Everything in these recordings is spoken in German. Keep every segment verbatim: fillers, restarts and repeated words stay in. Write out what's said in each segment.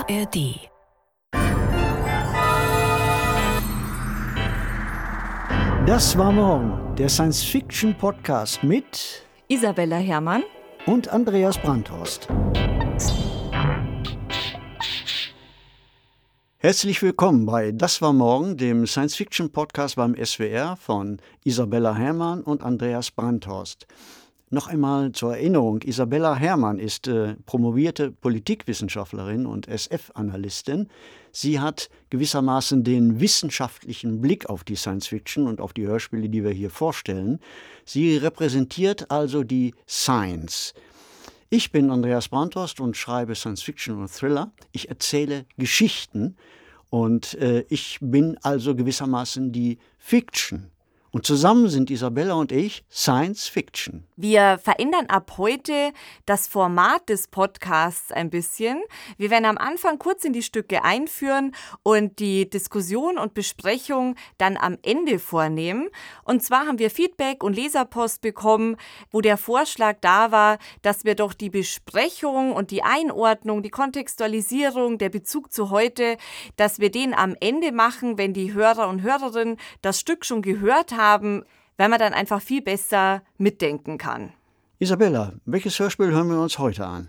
A R D. Das war morgen, der Science-Fiction-Podcast mit Isabella Herrmann und Andreas Brandhorst. Herzlich willkommen bei Das war morgen, dem Science-Fiction-Podcast beim S W R von Isabella Herrmann und Andreas Brandhorst. Noch einmal zur Erinnerung, Isabella Herrmann ist äh, promovierte Politikwissenschaftlerin und S F-Analystin. Sie hat gewissermaßen den wissenschaftlichen Blick auf die Science-Fiction und auf die Hörspiele, die wir hier vorstellen. Sie repräsentiert also die Science. Ich bin Andreas Brandhorst und schreibe Science-Fiction und Thriller. Ich erzähle Geschichten und äh, ich bin also gewissermaßen die Fiction. Und zusammen sind Isabella und ich Science Fiction. Wir verändern ab heute das Format des Podcasts ein bisschen. Wir werden am Anfang kurz in die Stücke einführen und die Diskussion und Besprechung dann am Ende vornehmen. Und zwar haben wir Feedback und Leserpost bekommen, wo der Vorschlag da war, dass wir doch die Besprechung und die Einordnung, die Kontextualisierung, der Bezug zu heute, dass wir den am Ende machen, wenn die Hörer und Hörerinnen das Stück schon gehört haben. haben, weil man dann einfach viel besser mitdenken kann. Isabella, welches Hörspiel hören wir uns heute an?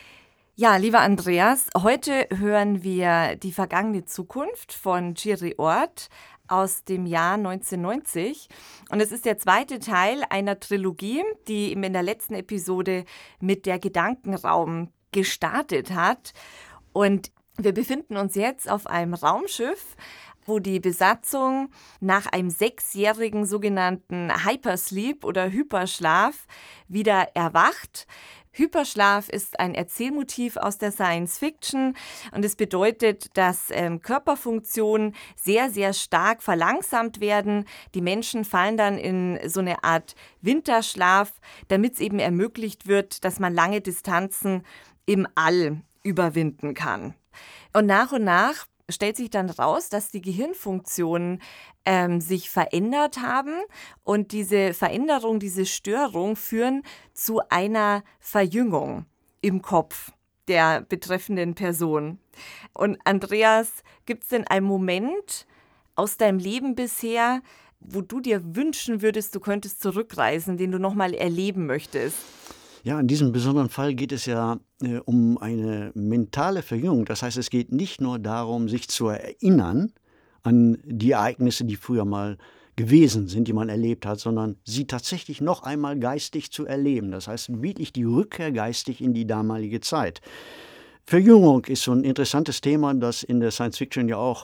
Ja, lieber Andreas, heute hören wir Die vergangene Zukunft von Jerry Ord aus dem Jahr neunzehnhundertneunzig. Und es ist der zweite Teil einer Trilogie, die in der letzten Episode mit der Gedankenraum gestartet hat. Und wir befinden uns jetzt auf einem Raumschiff, wo die Besatzung nach einem sechsjährigen sogenannten Hypersleep oder Hyperschlaf wieder erwacht. Hyperschlaf ist ein Erzählmotiv aus der Science Fiction und es bedeutet, dass ähm, Körperfunktionen sehr, sehr stark verlangsamt werden. Die Menschen fallen dann in so eine Art Winterschlaf, damit es eben ermöglicht wird, dass man lange Distanzen im All überwinden kann. Und nach und nach stellt sich dann raus, dass die Gehirnfunktionen ähm, sich verändert haben und diese Veränderung, diese Störung führen zu einer Verjüngung im Kopf der betreffenden Person. Und Andreas, gibt es denn einen Moment aus deinem Leben bisher, wo du dir wünschen würdest, du könntest zurückreisen, den du nochmal erleben möchtest? Ja, in diesem besonderen Fall geht es ja äh, um eine mentale Verjüngung. Das heißt, es geht nicht nur darum, sich zu erinnern an die Ereignisse, die früher mal gewesen sind, die man erlebt hat, sondern sie tatsächlich noch einmal geistig zu erleben. Das heißt, wirklich die Rückkehr geistig in die damalige Zeit. Verjüngung ist so ein interessantes Thema, das in der Science Fiction ja auch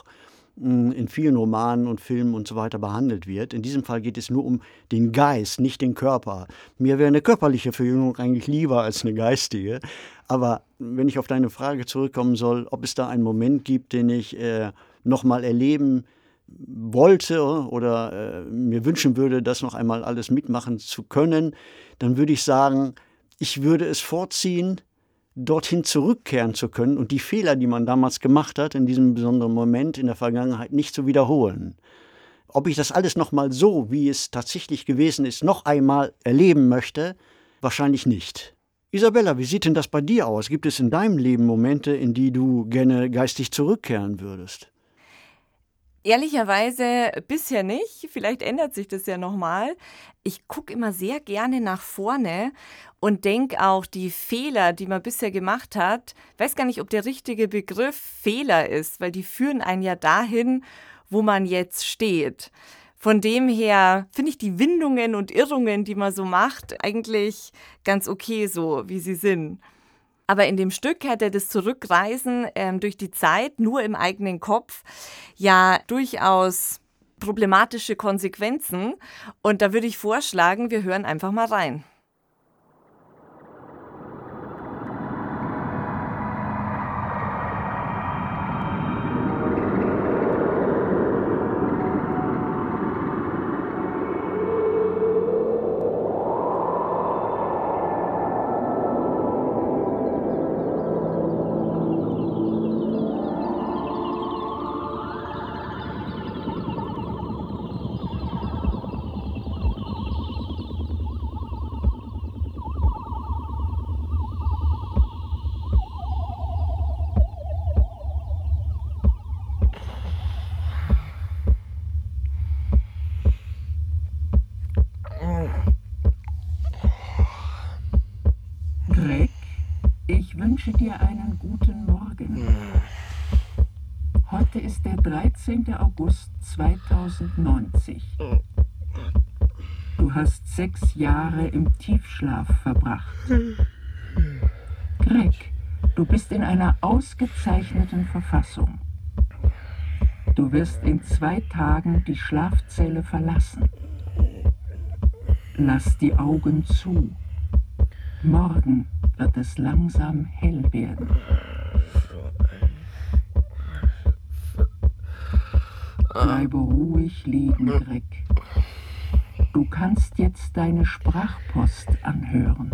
in vielen Romanen und Filmen und so weiter behandelt wird. In diesem Fall geht es nur um den Geist, nicht den Körper. Mir wäre eine körperliche Verjüngung eigentlich lieber als eine geistige. Aber wenn ich auf deine Frage zurückkommen soll, ob es da einen Moment gibt, den ich äh, nochmal erleben wollte oder äh, mir wünschen würde, das noch einmal alles mitmachen zu können, dann würde ich sagen, ich würde es vorziehen, dorthin zurückkehren zu können und die Fehler, die man damals gemacht hat, in diesem besonderen Moment in der Vergangenheit nicht zu wiederholen. Ob ich das alles nochmal so, wie es tatsächlich gewesen ist, noch einmal erleben möchte, wahrscheinlich nicht. Isabella, wie sieht denn das bei dir aus? Gibt es in deinem Leben Momente, in die du gerne geistig zurückkehren würdest? Ehrlicherweise bisher nicht. Vielleicht ändert sich das ja nochmal. Ich gucke immer sehr gerne nach vorne und denke auch, die Fehler, die man bisher gemacht hat, weiß gar nicht, ob der richtige Begriff Fehler ist, weil die führen einen ja dahin, wo man jetzt steht. Von dem her finde ich die Windungen und Irrungen, die man so macht, eigentlich ganz okay so, wie sie sind. Aber in dem Stück hätte das Zurückreisen ähm, durch die Zeit nur im eigenen Kopf ja durchaus problematische Konsequenzen. Und da würde ich vorschlagen, wir hören einfach mal rein. Greg, ich wünsche dir einen guten Morgen. Heute ist der dreizehnte August zweitausendneunzig. Du hast sechs Jahre im Tiefschlaf verbracht. Greg, du bist in einer ausgezeichneten Verfassung. Du wirst in zwei Tagen die Schlafzelle verlassen. Lass die Augen zu. Morgen wird es langsam hell werden. Bleibe ruhig liegen, Greg. Du kannst jetzt deine Sprachpost anhören.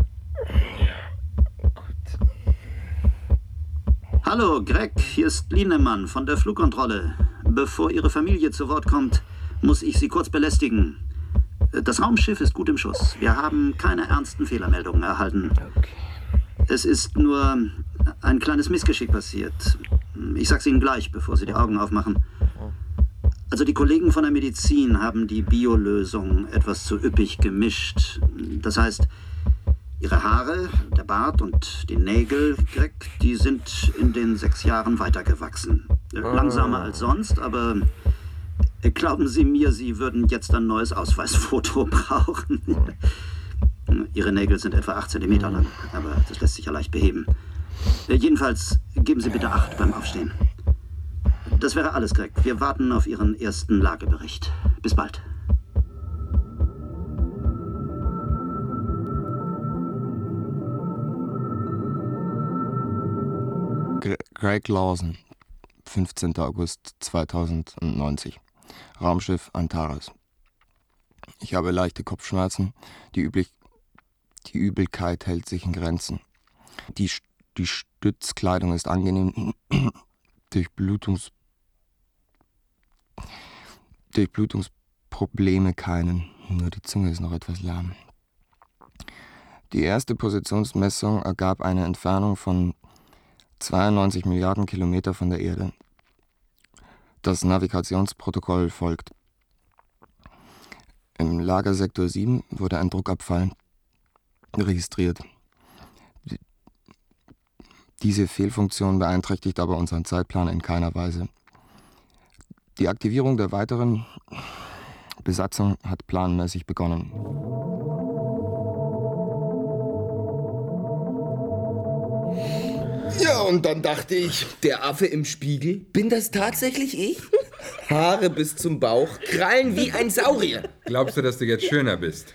Hallo, Greg, hier ist Lienemann von der Flugkontrolle. Bevor Ihre Familie zu Wort kommt, muss ich Sie kurz belästigen. Das Raumschiff ist gut im Schuss. Wir haben keine ernsten Fehlermeldungen erhalten. Es ist nur ein kleines Missgeschick passiert. Ich sag's Ihnen gleich, bevor Sie die Augen aufmachen. Also die Kollegen von der Medizin haben die Biolösung etwas zu üppig gemischt. Das heißt, Ihre Haare, der Bart und die Nägel, Greg, die sind in den sechs Jahren weitergewachsen. Langsamer als sonst, aber glauben Sie mir, Sie würden jetzt ein neues Ausweisfoto brauchen. Ihre Nägel sind etwa acht Zentimeter lang, aber das lässt sich ja leicht beheben. Jedenfalls geben Sie bitte Acht beim Aufstehen. Das wäre alles, Greg. Wir warten auf Ihren ersten Lagebericht. Bis bald. Greg Lawson, fünfzehnter August zweitausendneunzig. Raumschiff Antares. Ich habe leichte Kopfschmerzen. Die, Üblich die Übelkeit hält sich in Grenzen. Die, die Stützkleidung ist angenehm. Durchblutungs Durchblutungsprobleme keinen. Nur die Zunge ist noch etwas lahm. Die erste Positionsmessung ergab eine Entfernung von zweiundneunzig Milliarden Kilometer von der Erde. Das Navigationsprotokoll folgt. Im Lagersektor sieben wurde ein Druckabfall registriert. Diese Fehlfunktion beeinträchtigt aber unseren Zeitplan in keiner Weise. Die Aktivierung der weiteren Besatzung hat planmäßig begonnen. Ja, und dann dachte ich, der Affe im Spiegel, bin das tatsächlich ich? Haare bis zum Bauch, Krallen wie ein Saurier. Glaubst du, dass du jetzt schöner bist?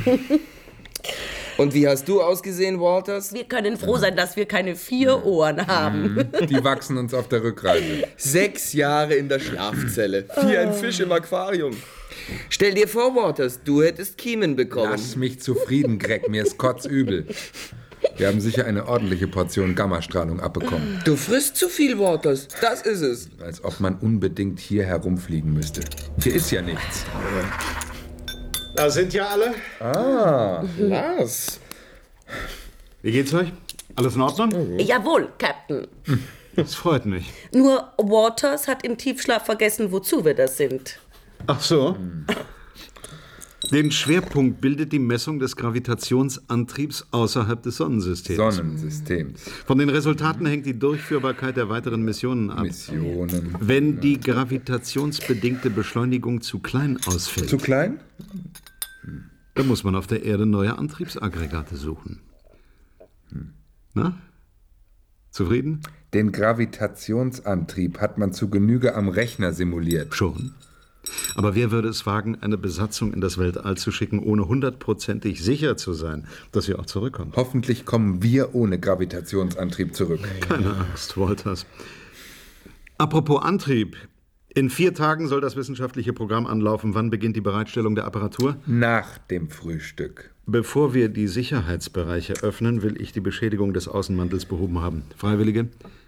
Und wie hast du ausgesehen, Walters? Wir können froh sein, dass wir keine vier Ohren haben. Die wachsen uns auf der Rückreise. Sechs Jahre in der Schlafzelle, wie ein Fisch im Aquarium. Stell dir vor, Walters, du hättest Kiemen bekommen. Lass mich zufrieden, Greg, mir ist kotzübel. Wir haben sicher eine ordentliche Portion Gammastrahlung abbekommen. Du frisst zu viel, Walters, das ist es. Als ob man unbedingt hier herumfliegen müsste. Hier ist ja nichts. Da sind ja alle. Ah, Lars. Wie geht's euch? Alles in Ordnung? Jawohl, Captain. Das freut mich. Nur Waters hat im Tiefschlaf vergessen, wozu wir das sind. Ach so. Den Schwerpunkt bildet die Messung des Gravitationsantriebs außerhalb des Sonnensystems. Sonnensystems. Von den Resultaten hängt die Durchführbarkeit der weiteren Missionen ab. Missionen. Wenn die gravitationsbedingte Beschleunigung zu klein ausfällt, Zu klein? dann muss man auf der Erde neue Antriebsaggregate suchen. Na? Zufrieden? Den Gravitationsantrieb hat man zu Genüge am Rechner simuliert. Schon. Aber wer würde es wagen, eine Besatzung in das Weltall zu schicken, ohne hundertprozentig sicher zu sein, dass sie auch zurückkommt? Hoffentlich kommen wir ohne Gravitationsantrieb zurück. Keine Angst, Walters. Apropos Antrieb. In vier Tagen soll das wissenschaftliche Programm anlaufen. Wann beginnt die Bereitstellung der Apparatur? Nach dem Frühstück. Bevor wir die Sicherheitsbereiche öffnen, will ich die Beschädigung des Außenmantels behoben haben. Freiwillige?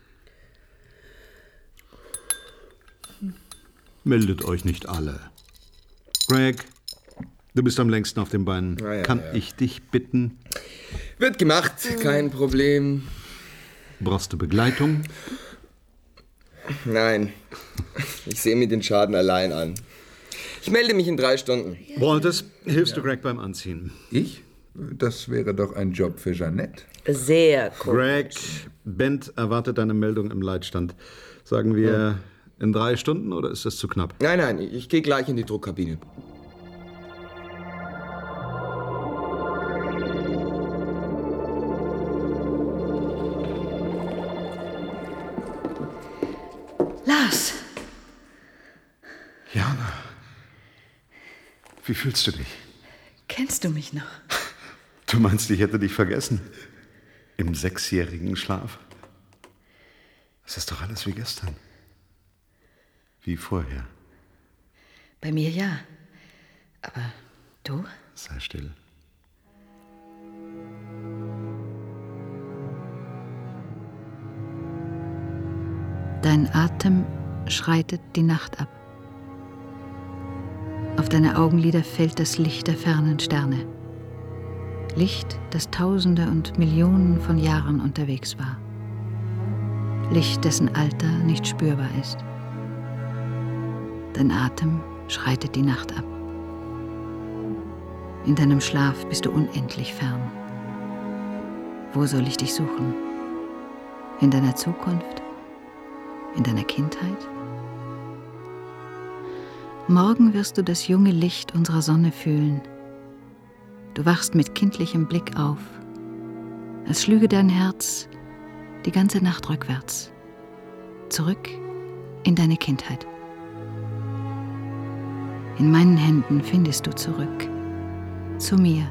Meldet euch nicht alle. Greg, du bist am längsten auf den Beinen. Ja, ja, Kann ja. ich dich bitten? Wird gemacht, kein Problem. Brauchst du Begleitung? Nein, ich sehe mir den Schaden allein an. Ich melde mich in drei Stunden. Walters, hilfst du Greg beim Anziehen? Ich? Das wäre doch ein Job für Jeanette. Sehr cool. Greg, Bent erwartet deine Meldung im Leitstand. Sagen wir in drei Stunden oder ist das zu knapp? Nein, nein, ich gehe gleich in die Druckkabine. Lars. Jana, wie fühlst du dich? Kennst du mich noch? Du meinst, ich hätte dich vergessen? Im sechsjährigen Schlaf? Es ist doch alles wie gestern. Wie vorher. Bei mir ja. Aber du? Sei still. Dein Atem schreitet die Nacht ab. Auf deine Augenlider fällt das Licht der fernen Sterne. Licht, das Tausende und Millionen von Jahren unterwegs war. Licht, dessen Alter nicht spürbar ist. Dein Atem schreitet die Nacht ab. In deinem Schlaf bist du unendlich fern. Wo soll ich dich suchen? In deiner Zukunft? In deiner Kindheit? Morgen wirst du das junge Licht unserer Sonne fühlen. Du wachst mit kindlichem Blick auf, als schlüge dein Herz die ganze Nacht rückwärts, zurück in deine Kindheit. In meinen Händen findest du zurück, zu mir.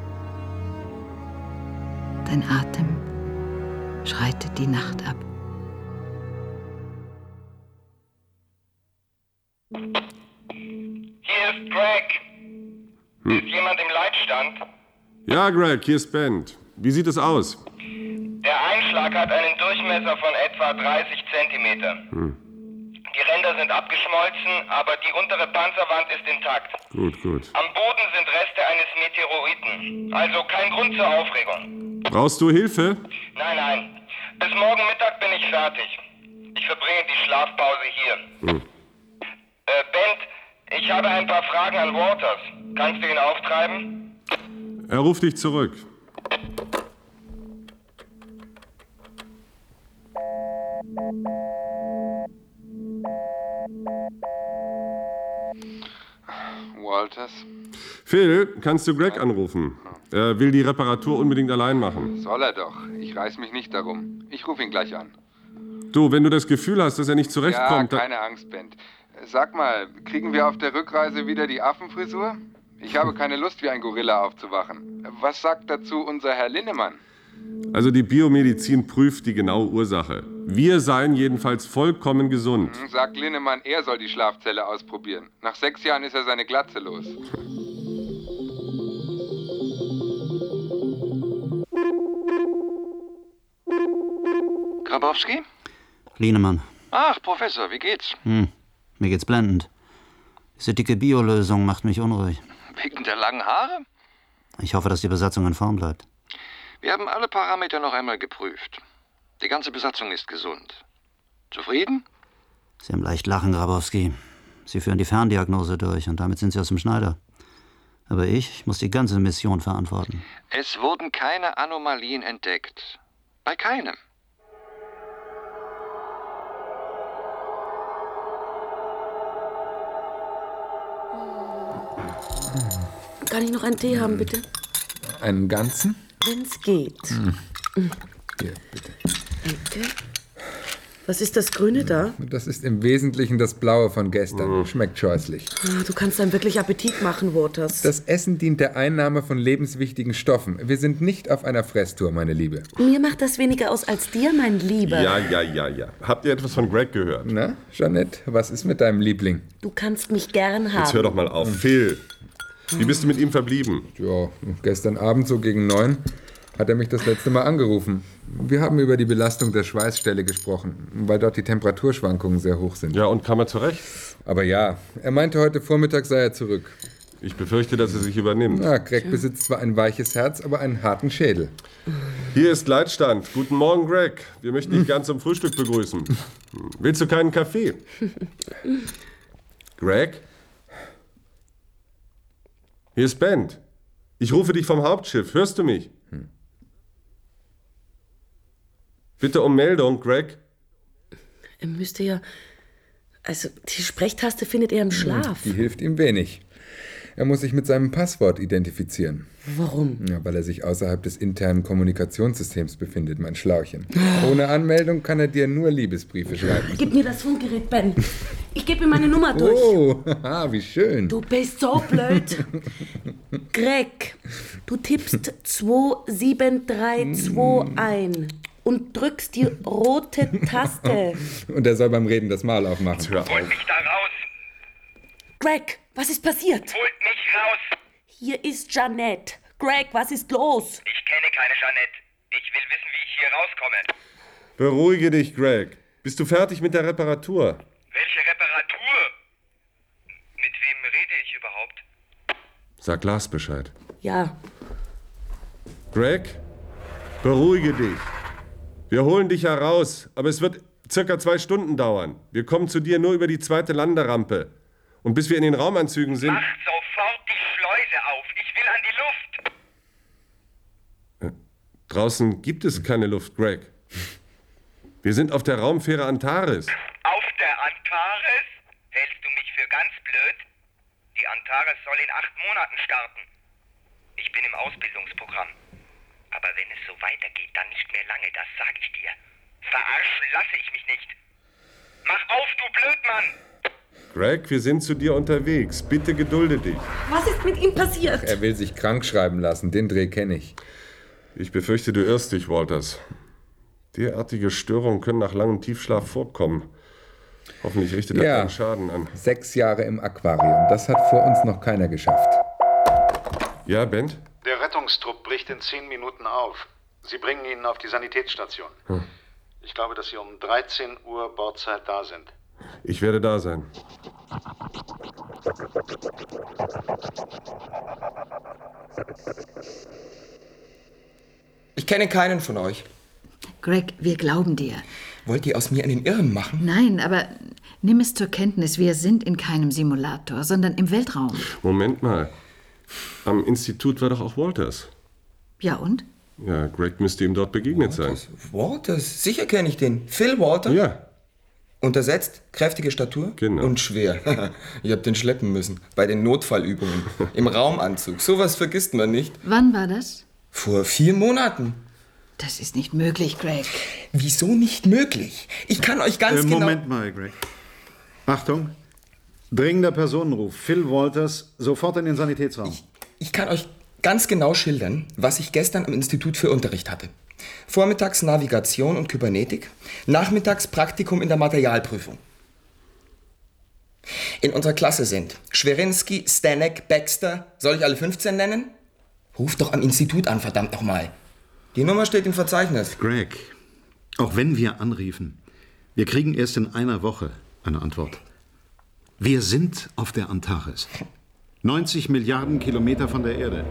Dein Atem schreitet die Nacht ab. Hier ist Greg. Hm. Ist jemand im Leitstand? Ja, Greg, hier ist Bent. Wie sieht es aus? Der Einschlag hat einen Durchmesser von etwa dreißig Zentimeter. Hm. Die Ränder sind abgeschmolzen, aber die untere Panzerwand ist intakt. Gut, gut. Am Boden sind Reste eines Meteoriten. Also kein Grund zur Aufregung. Brauchst du Hilfe? Nein, nein. Bis morgen Mittag bin ich fertig. Ich verbringe die Schlafpause hier. Hm. Äh, Bent, ich habe ein paar Fragen an Waters. Kannst du ihn auftreiben? Er ruft dich zurück. Walters? Phil, kannst du Greg anrufen? Er will die Reparatur unbedingt allein machen. Soll er doch. Ich reiß mich nicht darum. Ich rufe ihn gleich an. Du, wenn du das Gefühl hast, dass er nicht zurechtkommt... Ja, keine Angst, Bent. Sag mal, kriegen wir auf der Rückreise wieder die Affenfrisur? Ich habe keine Lust, wie ein Gorilla aufzuwachen. Was sagt dazu unser Herr Linnemann? Also die Biomedizin prüft die genaue Ursache. Wir seien jedenfalls vollkommen gesund. Sagt Linnemann, er soll die Schlafzelle ausprobieren. Nach sechs Jahren ist er seine Glatze los. Grabowski? Linnemann. Ach, Professor, wie geht's? Hm, mir geht's blendend. Diese dicke Biolösung macht mich unruhig. Wegen der langen Haare? Ich hoffe, dass die Besatzung in Form bleibt. Wir haben alle Parameter noch einmal geprüft. Die ganze Besatzung ist gesund. Zufrieden? Sie haben leicht lachen, Grabowski. Sie führen die Ferndiagnose durch und damit sind Sie aus dem Schneider. Aber ich muss die ganze Mission verantworten. Es wurden keine Anomalien entdeckt. Bei keinem. Kann ich noch einen Tee haben, bitte? Einen ganzen? Wenn's geht. Hm. Hier, bitte. Bitte? Was ist das Grüne da? Das ist im Wesentlichen das Blaue von gestern. Schmeckt scheußlich. Ah, du kannst dann wirklich Appetit machen, Waters. Das Essen dient der Einnahme von lebenswichtigen Stoffen. Wir sind nicht auf einer Fresstour, meine Liebe. Mir macht das weniger aus als dir, mein Lieber. Ja, ja, ja, ja. Habt ihr etwas von Greg gehört? Na, Jeanette, was ist mit deinem Liebling? Du kannst mich gern haben. Jetzt hör doch mal auf. Phil, wie bist du mit ihm verblieben? Ja, gestern Abend so gegen neun hat er mich das letzte Mal angerufen. Wir haben über die Belastung der Schweißstelle gesprochen, weil dort die Temperaturschwankungen sehr hoch sind. Ja, und kam er zurecht? Aber ja, er meinte, heute Vormittag sei er zurück. Ich befürchte, dass er sich übernimmt. Na, Greg besitzt zwar ein weiches Herz, aber einen harten Schädel. Hier ist Leitstand. Guten Morgen, Greg. Wir möchten dich gern zum Frühstück begrüßen. Willst du keinen Kaffee? Greg? Hier ist Bent. Ich rufe dich vom Hauptschiff. Hörst du mich? Hm. Bitte um Meldung, Greg. Er müsste ja... Also, die Sprechtaste findet er im Schlaf. Die hilft ihm wenig. Er muss sich mit seinem Passwort identifizieren. Warum? Ja, weil er sich außerhalb des internen Kommunikationssystems befindet, mein Schlauchen. Ohne Anmeldung kann er dir nur Liebesbriefe schreiben. Gib mir das Funkgerät, Ben. Ich gebe ihm meine Nummer durch. Oh, haha, wie schön. Du bist so blöd. Greg, du tippst zwei sieben drei zwei ein und drückst die rote Taste. Und er soll beim Reden das Maul aufmachen. Holt mich da raus. Greg, was ist passiert? Holt mich raus. Hier ist Jeanette. Greg, was ist los? Ich kenne keine Jeanette. Ich will wissen, wie ich hier rauskomme. Beruhige dich, Greg. Bist du fertig mit der Reparatur? Welche Reparatur? Mit wem rede ich überhaupt? Sag Lars Bescheid. Ja. Greg, beruhige dich. Wir holen dich heraus, aber es wird circa zwei Stunden dauern. Wir kommen zu dir nur über die zweite Landerampe. Und bis wir in den Raumanzügen sind... Macht sofort die Schleuse auf. Ich will an die Luft. Draußen gibt es keine Luft, Greg. Wir sind auf der Raumfähre Antares. Auf der Antares? Hältst du mich für ganz blöd? Die Antares soll in acht Monaten starten. Ich bin im Ausbildungsprogramm. Aber wenn es so weitergeht, dann nicht mehr lange, das sag ich dir. Verarschen lasse ich mich nicht. Mach auf, du Blödmann! Greg, wir sind zu dir unterwegs. Bitte gedulde dich. Was ist mit ihm passiert? Er will sich krank schreiben lassen. Den Dreh kenne ich. Ich befürchte, du irrst dich, Walters. Derartige Störungen können nach langem Tiefschlaf vorkommen. Hoffentlich richtet er Ja. keinen Schaden an. Sechs Jahre im Aquarium. Das hat vor uns noch keiner geschafft. Ja, Bent? Der Rettungstrupp bricht in zehn Minuten auf. Sie bringen ihn auf die Sanitätsstation. Hm. Ich glaube, dass Sie um dreizehn Uhr Bordzeit da sind. Ich werde da sein. Ich kenne keinen von euch. Greg, wir glauben dir. Wollt ihr aus mir einen Irren machen? Nein, aber nimm es zur Kenntnis, wir sind in keinem Simulator, sondern im Weltraum. Moment mal. Am Institut war doch auch Walters. Ja und? Ja, Greg müsste ihm dort begegnet Walters. sein. Walters? Sicher kenne ich den. Phil Walter? Ja. Untersetzt, kräftige Statur Genau. und schwer. Ich hab den schleppen müssen. Bei den Notfallübungen. Im Raumanzug. Sowas vergisst man nicht. Wann war das? Vor vier Monaten. Das ist nicht möglich, Greg. Wieso nicht möglich? Ich kann euch ganz äh, genau... Moment mal, Greg. Achtung. Dringender Personenruf. Phil Walters, sofort in den Sanitätsraum. Ich, ich kann euch ganz genau schildern, was ich gestern am Institut für Unterricht hatte. Vormittags Navigation und Kybernetik, nachmittags Praktikum in der Materialprüfung. In unserer Klasse sind Schwerinski, Stanek, Baxter, soll ich alle fünfzehn nennen? Ruft doch am Institut an, verdammt nochmal. Die Nummer steht im Verzeichnis. Greg, auch wenn wir anriefen, wir kriegen erst in einer Woche eine Antwort. Wir sind auf der Antares. neunzig Milliarden Kilometer von der Erde.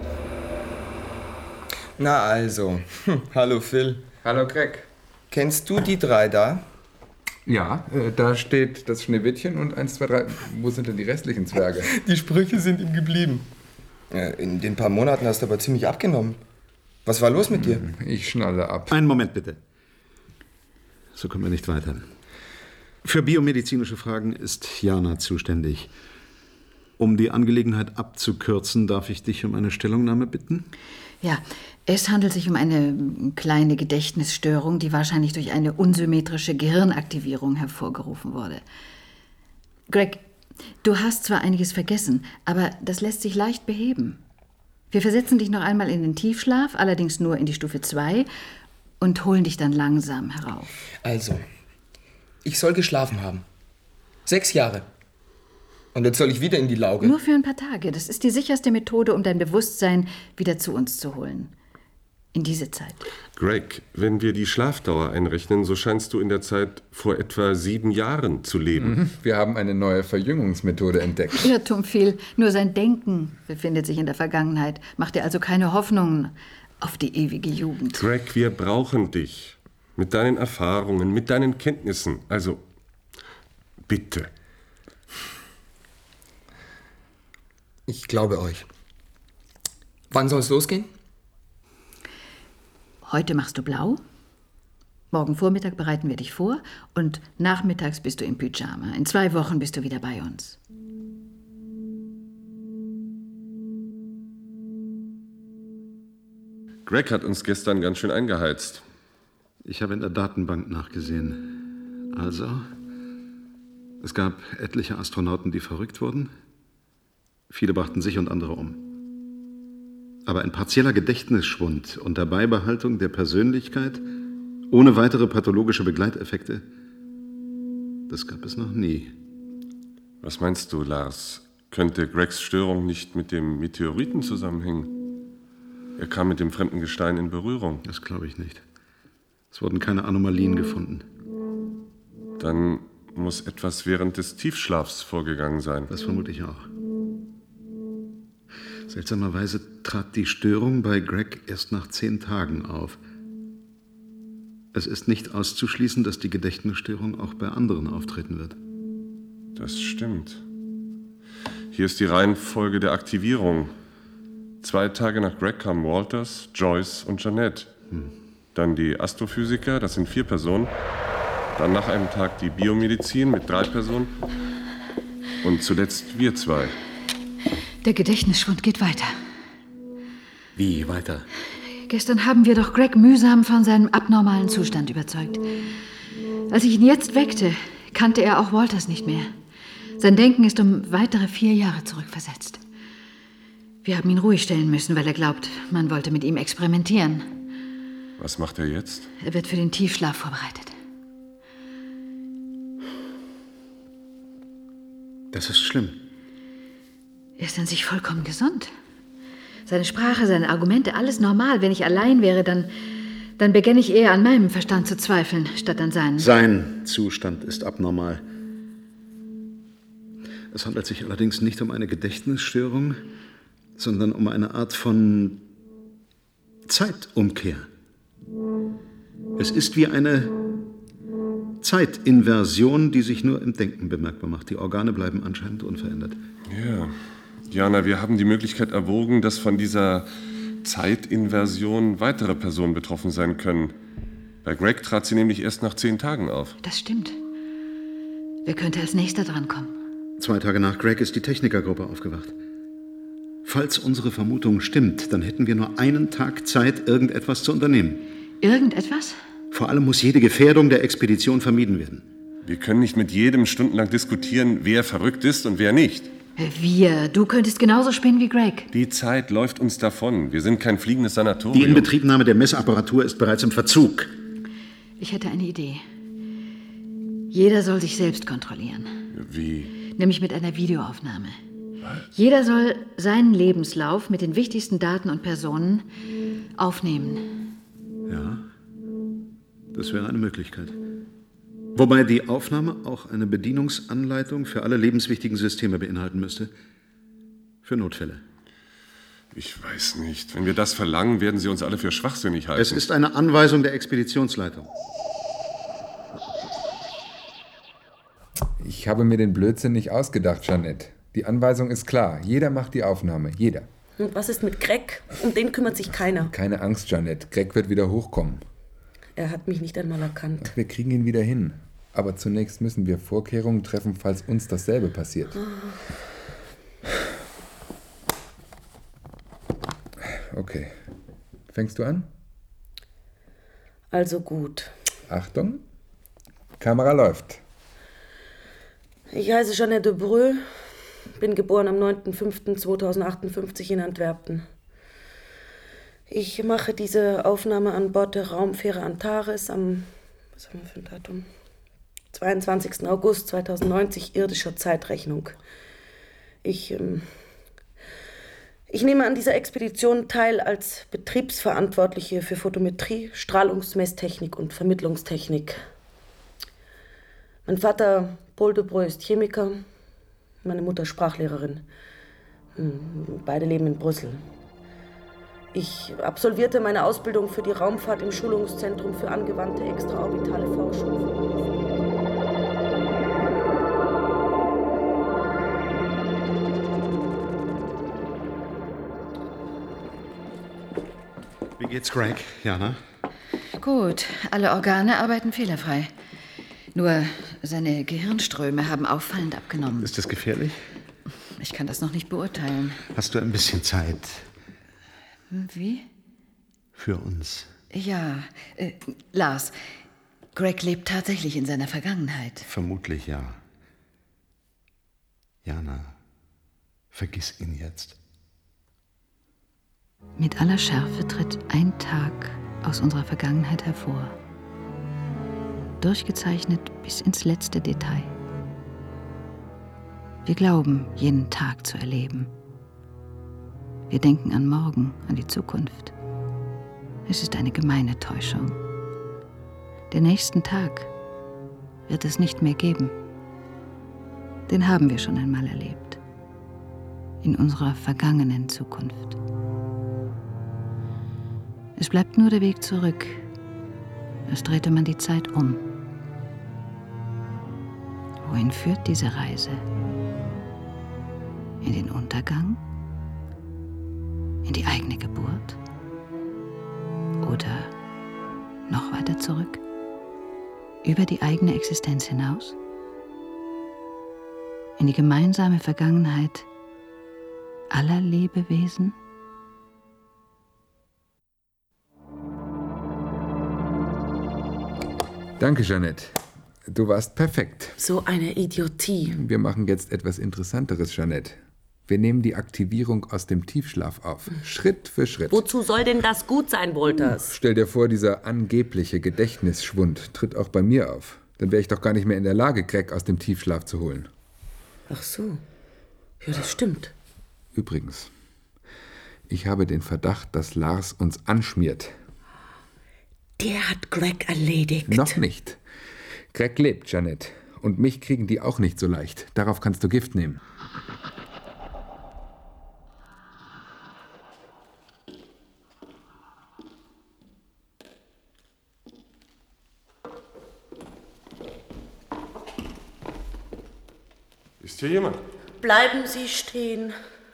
Na also, hm, hallo Phil. Hallo Greg. Kennst du die drei da? Ja, äh, da steht das Schneewittchen und eins, zwei, drei. Wo sind denn die restlichen Zwerge? Die Sprüche sind ihm geblieben. Ja, in den paar Monaten hast du aber ziemlich abgenommen. Was war los mit dir? Ich schnalle ab. Einen Moment bitte. So kommen wir nicht weiter. Für biomedizinische Fragen ist Jana zuständig. Um die Angelegenheit abzukürzen, darf ich dich um eine Stellungnahme bitten? Ja, es handelt sich um eine kleine Gedächtnisstörung, die wahrscheinlich durch eine unsymmetrische Gehirnaktivierung hervorgerufen wurde. Greg, du hast zwar einiges vergessen, aber das lässt sich leicht beheben. Wir versetzen dich noch einmal in den Tiefschlaf, allerdings nur in die Stufe zwei, und holen dich dann langsam herauf. Also, ich soll geschlafen haben. Sechs Jahre. Und jetzt soll ich wieder in die Lauge. Nur für ein paar Tage. Das ist die sicherste Methode, um dein Bewusstsein wieder zu uns zu holen. In diese Zeit. Greg, wenn wir die Schlafdauer einrechnen, so scheinst du in der Zeit vor etwa sieben Jahren zu leben. Wir haben eine neue Verjüngungsmethode entdeckt. Irrtum viel. Nur sein Denken befindet sich in der Vergangenheit. Mach dir also keine Hoffnungen auf die ewige Jugend. Greg, wir brauchen dich. Mit deinen Erfahrungen, mit deinen Kenntnissen. Also, bitte. Ich glaube euch. Wann soll es losgehen? Heute machst du blau. Morgen Vormittag bereiten wir dich vor und nachmittags bist du im Pyjama. In zwei Wochen bist du wieder bei uns. Greg hat uns gestern ganz schön eingeheizt. Ich habe in der Datenbank nachgesehen. Also, es gab etliche Astronauten, die verrückt wurden. Viele brachten sich und andere um. Aber ein partieller Gedächtnisschwund unter Beibehaltung der Persönlichkeit, ohne weitere pathologische Begleiteffekte, das gab es noch nie. Was meinst du, Lars? Könnte Gregs Störung nicht mit dem Meteoriten zusammenhängen? Er kam mit dem fremden Gestein in Berührung. Das glaube ich nicht. Es wurden keine Anomalien gefunden. Dann muss etwas während des Tiefschlafs vorgegangen sein. Das vermute ich auch. Seltsamerweise trat die Störung bei Greg erst nach zehn Tagen auf. Es ist nicht auszuschließen, dass die Gedächtnisstörung auch bei anderen auftreten wird. Das stimmt. Hier ist die Reihenfolge der Aktivierung. Zwei Tage nach Greg kamen Walters, Joyce und Jeanette. Hm. Dann die Astrophysiker, das sind vier Personen. Dann nach einem Tag die Biomedizin mit drei Personen. Und zuletzt wir zwei. Der Gedächtnisschwund geht weiter. Wie weiter? Gestern haben wir doch Greg mühsam von seinem abnormalen Zustand überzeugt. Als ich ihn jetzt weckte, kannte er auch Walters nicht mehr. Sein Denken ist um weitere vier Jahre zurückversetzt. Wir haben ihn ruhig stellen müssen, weil er glaubt, man wollte mit ihm experimentieren. Was macht er jetzt? Er wird für den Tiefschlaf vorbereitet. Das ist schlimm. Er ist an sich vollkommen gesund. Seine Sprache, seine Argumente, alles normal. Wenn ich allein wäre, dann, dann begänne ich eher an meinem Verstand zu zweifeln, statt an seinen. Sein Zustand ist abnormal. Es handelt sich allerdings nicht um eine Gedächtnisstörung, sondern um eine Art von Zeitumkehr. Es ist wie eine Zeitinversion, die sich nur im Denken bemerkbar macht. Die Organe bleiben anscheinend unverändert. Ja, Jana, wir haben die Möglichkeit erwogen, dass von dieser Zeitinversion weitere Personen betroffen sein können. Bei Greg trat sie nämlich erst nach zehn Tagen auf. Das stimmt. Wer könnte als nächster drankommen? Zwei Tage nach Greg ist die Technikergruppe aufgewacht. Falls unsere Vermutung stimmt, dann hätten wir nur einen Tag Zeit, irgendetwas zu unternehmen. Irgendetwas? Vor allem muss jede Gefährdung der Expedition vermieden werden. Wir können nicht mit jedem stundenlang diskutieren, wer verrückt ist und wer nicht. Wir? Du könntest genauso spinnen wie Greg. Die Zeit läuft uns davon. Wir sind kein fliegendes Sanatorium. Die Inbetriebnahme der Messapparatur ist bereits im Verzug. Ich hätte eine Idee. Jeder soll sich selbst kontrollieren. Wie? Nämlich mit einer Videoaufnahme. Jeder soll seinen Lebenslauf mit den wichtigsten Daten und Personen aufnehmen. Ja, das wäre eine Möglichkeit. Wobei die Aufnahme auch eine Bedienungsanleitung für alle lebenswichtigen Systeme beinhalten müsste. Für Notfälle. Ich weiß nicht. Wenn wir das verlangen, werden Sie uns alle für schwachsinnig halten. Es ist eine Anweisung der Expeditionsleitung. Ich habe mir den Blödsinn nicht ausgedacht, Jeanette. Die Anweisung ist klar. Jeder macht die Aufnahme. Jeder. Und was ist mit Greg? Um den kümmert sich keiner. Keine Angst, Jeanette. Greg wird wieder hochkommen. Er hat mich nicht einmal erkannt. Ach, wir kriegen ihn wieder hin. Aber zunächst müssen wir Vorkehrungen treffen, falls uns dasselbe passiert. Okay. Fängst du an? Also gut. Achtung. Kamera läuft. Ich heiße Jeanette de Breu, bin geboren am neunten fünften zweitausendachtundfünfzig in Antwerpen. Ich mache diese Aufnahme an Bord der Raumfähre Antares am, was haben wir für ein Datum? zweiundzwanzigsten August zweitausendneunzig, irdischer Zeitrechnung. Ich, ähm, ich nehme an dieser Expedition teil als Betriebsverantwortliche für Photometrie, Strahlungsmesstechnik und Vermittlungstechnik. Mein Vater Paul de Breu ist Chemiker, meine Mutter Sprachlehrerin. Beide leben in Brüssel. Ich absolvierte meine Ausbildung für die Raumfahrt im Schulungszentrum für angewandte extraorbitale Forschung. geht's Greg, Jana? Gut, alle Organe arbeiten fehlerfrei. Nur seine Gehirnströme haben auffallend abgenommen. Ist das gefährlich? Ich kann das noch nicht beurteilen. Hast du ein bisschen Zeit? Wie? Für uns. Ja, äh, Lars, Greg lebt tatsächlich in seiner Vergangenheit. Vermutlich ja. Jana, vergiss ihn jetzt. Mit aller Schärfe tritt ein Tag aus unserer Vergangenheit hervor. Durchgezeichnet bis ins letzte Detail. Wir glauben, jenen Tag zu erleben. Wir denken an morgen, an die Zukunft. Es ist eine gemeine Täuschung. Den nächsten Tag wird es nicht mehr geben. Den haben wir schon einmal erlebt. In unserer vergangenen Zukunft. Es bleibt nur der Weg zurück. Als drehte man die Zeit um. Wohin führt diese Reise? In den Untergang? In die eigene Geburt? Oder noch weiter zurück? Über die eigene Existenz hinaus? In die gemeinsame Vergangenheit aller Lebewesen? Danke, Jeanette. Du warst perfekt. So eine Idiotie. Wir machen jetzt etwas Interessanteres, Jeanette. Wir nehmen die Aktivierung aus dem Tiefschlaf auf. Schritt für Schritt. Wozu soll denn das gut sein, Wolters? Stell dir vor, dieser angebliche Gedächtnisschwund tritt auch bei mir auf. Dann wäre ich doch gar nicht mehr in der Lage, Greg aus dem Tiefschlaf zu holen. Ach so. Ja, das stimmt. Übrigens, ich habe den Verdacht, dass Lars uns anschmiert. Der hat Greg erledigt. Noch nicht. Greg lebt, Jeanette. Und mich kriegen die auch nicht so leicht. Darauf kannst du Gift nehmen. Ist hier jemand? Bleiben Sie stehen.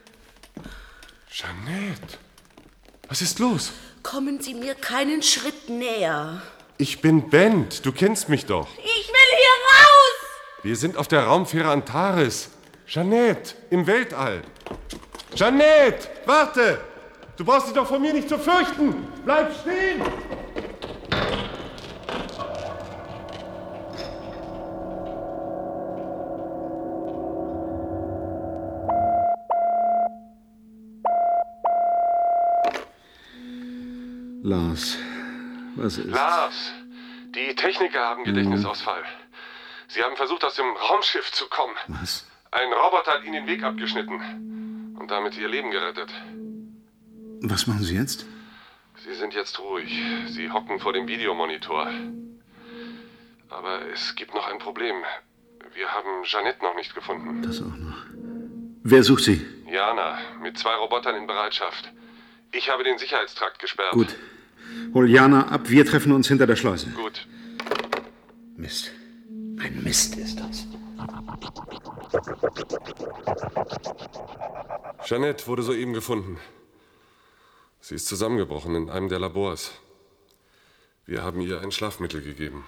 Jeanette, was ist los? Kommen Sie mir keinen Schritt näher. Ich bin Bent, du kennst mich doch. Ich will hier raus! Wir sind auf der Raumfähre Antares. Jeanette, im Weltall. Jeanette, warte! Du brauchst dich doch vor mir nicht zu fürchten. Bleib stehen! Lars, was ist? Lars, die Techniker haben Gedächtnisausfall. Sie haben versucht, aus dem Raumschiff zu kommen. Was? Ein Roboter hat ihnen den Weg abgeschnitten und damit ihr Leben gerettet. Was machen Sie jetzt? Sie sind jetzt ruhig. Sie hocken vor dem Videomonitor. Aber es gibt noch ein Problem. Wir haben Jeanette noch nicht gefunden. Das auch noch. Wer sucht sie? Jana, mit zwei Robotern in Bereitschaft. Ich habe den Sicherheitstrakt gesperrt. Gut. Hol Jana ab, wir treffen uns hinter der Schleuse. Gut. Mist. Ein Mist ist das. Jeanette wurde soeben gefunden. Sie ist zusammengebrochen in einem der Labors. Wir haben ihr ein Schlafmittel gegeben.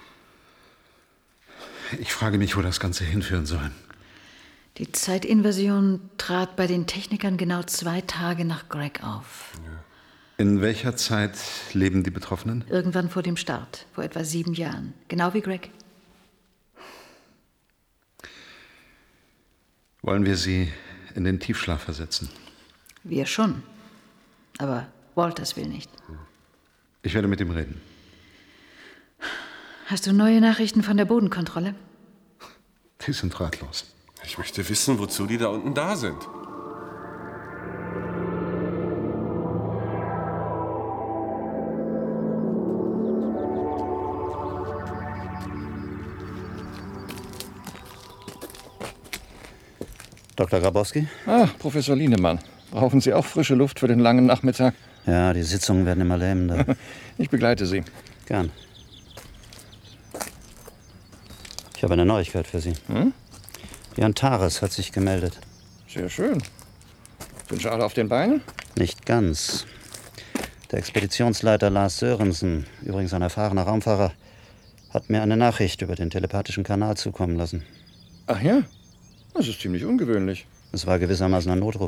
Ich frage mich, wo das Ganze hinführen soll. Die Zeitinvasion trat bei den Technikern genau zwei Tage nach Greg auf. Ja. In welcher Zeit leben die Betroffenen? Irgendwann vor dem Start, vor etwa sieben Jahren. Genau wie Greg. Wollen wir sie in den Tiefschlaf versetzen? Wir schon. Aber Wolters will nicht. Ich werde mit ihm reden. Hast du neue Nachrichten von der Bodenkontrolle? Die sind ratlos. Ich möchte wissen, wozu die da unten da sind. Doktor Grabowski? Ah, Professor Lienemann. Brauchen Sie auch frische Luft für den langen Nachmittag? Ja, die Sitzungen werden immer lähmender. Ich begleite Sie. Gern. Ich habe eine Neuigkeit für Sie. Hm? Die Antares hat sich gemeldet. Sehr schön. Sind Sie alle auf den Beinen? Nicht ganz. Der Expeditionsleiter Lars Sörensen, übrigens ein erfahrener Raumfahrer, hat mir eine Nachricht über den telepathischen Kanal zukommen lassen. Ach ja? Das ist ziemlich ungewöhnlich. Es war gewissermaßen ein Notruf.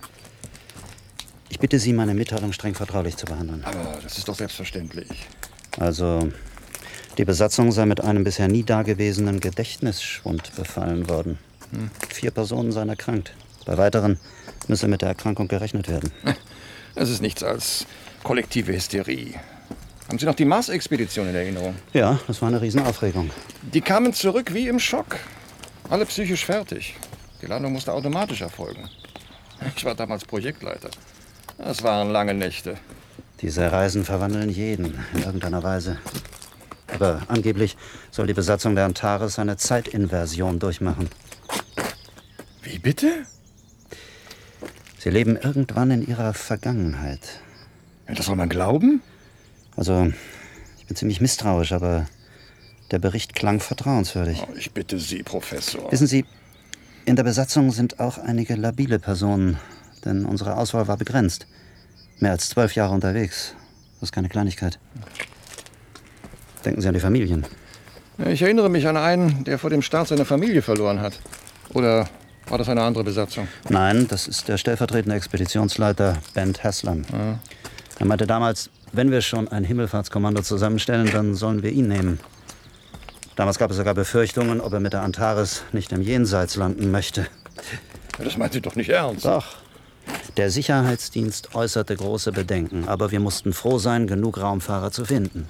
Ich bitte Sie, meine Mitteilung streng vertraulich zu behandeln. Aber das ist doch selbstverständlich. Also, die Besatzung sei mit einem bisher nie dagewesenen Gedächtnisschwund befallen worden. Hm. Vier Personen seien erkrankt. Bei weiteren müsse mit der Erkrankung gerechnet werden. Es ist nichts als kollektive Hysterie. Haben Sie noch die Mars-Expedition in Erinnerung? Ja, das war eine Riesenaufregung. Die kamen zurück wie im Schock. Alle psychisch fertig. Die Landung musste automatisch erfolgen. Ich war damals Projektleiter. Das waren lange Nächte. Diese Reisen verwandeln jeden in irgendeiner Weise. Aber angeblich soll die Besatzung der Antares eine Zeitinversion durchmachen. Wie bitte? Sie leben irgendwann in ihrer Vergangenheit. Das soll man glauben? Also, ich bin ziemlich misstrauisch, aber der Bericht klang vertrauenswürdig. Oh, ich bitte Sie, Professor. Wissen Sie, in der Besatzung sind auch einige labile Personen, denn unsere Auswahl war begrenzt. Mehr als zwölf Jahre unterwegs. Das ist keine Kleinigkeit. Denken Sie an die Familien. Ich erinnere mich an einen, der vor dem Start seine Familie verloren hat. Oder war das eine andere Besatzung? Nein, das ist der stellvertretende Expeditionsleiter Bent Haslam. Ja. Er meinte damals, wenn wir schon ein Himmelfahrtskommando zusammenstellen, dann sollen wir ihn nehmen. Damals gab es sogar Befürchtungen, ob er mit der Antares nicht im Jenseits landen möchte. Das meint Sie doch nicht ernst. Doch. Der Sicherheitsdienst äußerte große Bedenken, aber wir mussten froh sein, genug Raumfahrer zu finden.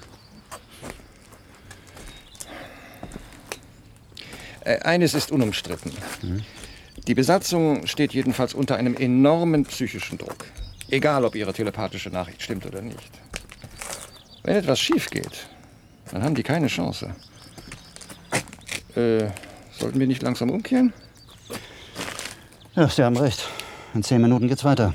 Äh, eines ist unumstritten. Hm? Die Besatzung steht jedenfalls unter einem enormen psychischen Druck. Egal, ob ihre telepathische Nachricht stimmt oder nicht. Wenn etwas schief geht, dann haben die keine Chance. Äh, sollten wir nicht langsam umkehren? Ja, Sie haben recht. In zehn Minuten geht's weiter.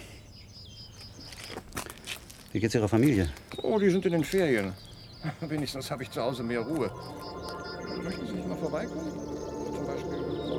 Wie geht's Ihrer Familie? Oh, die sind in den Ferien. Wenigstens habe ich zu Hause mehr Ruhe. Möchten Sie nicht mal vorbeikommen? Zum Beispiel.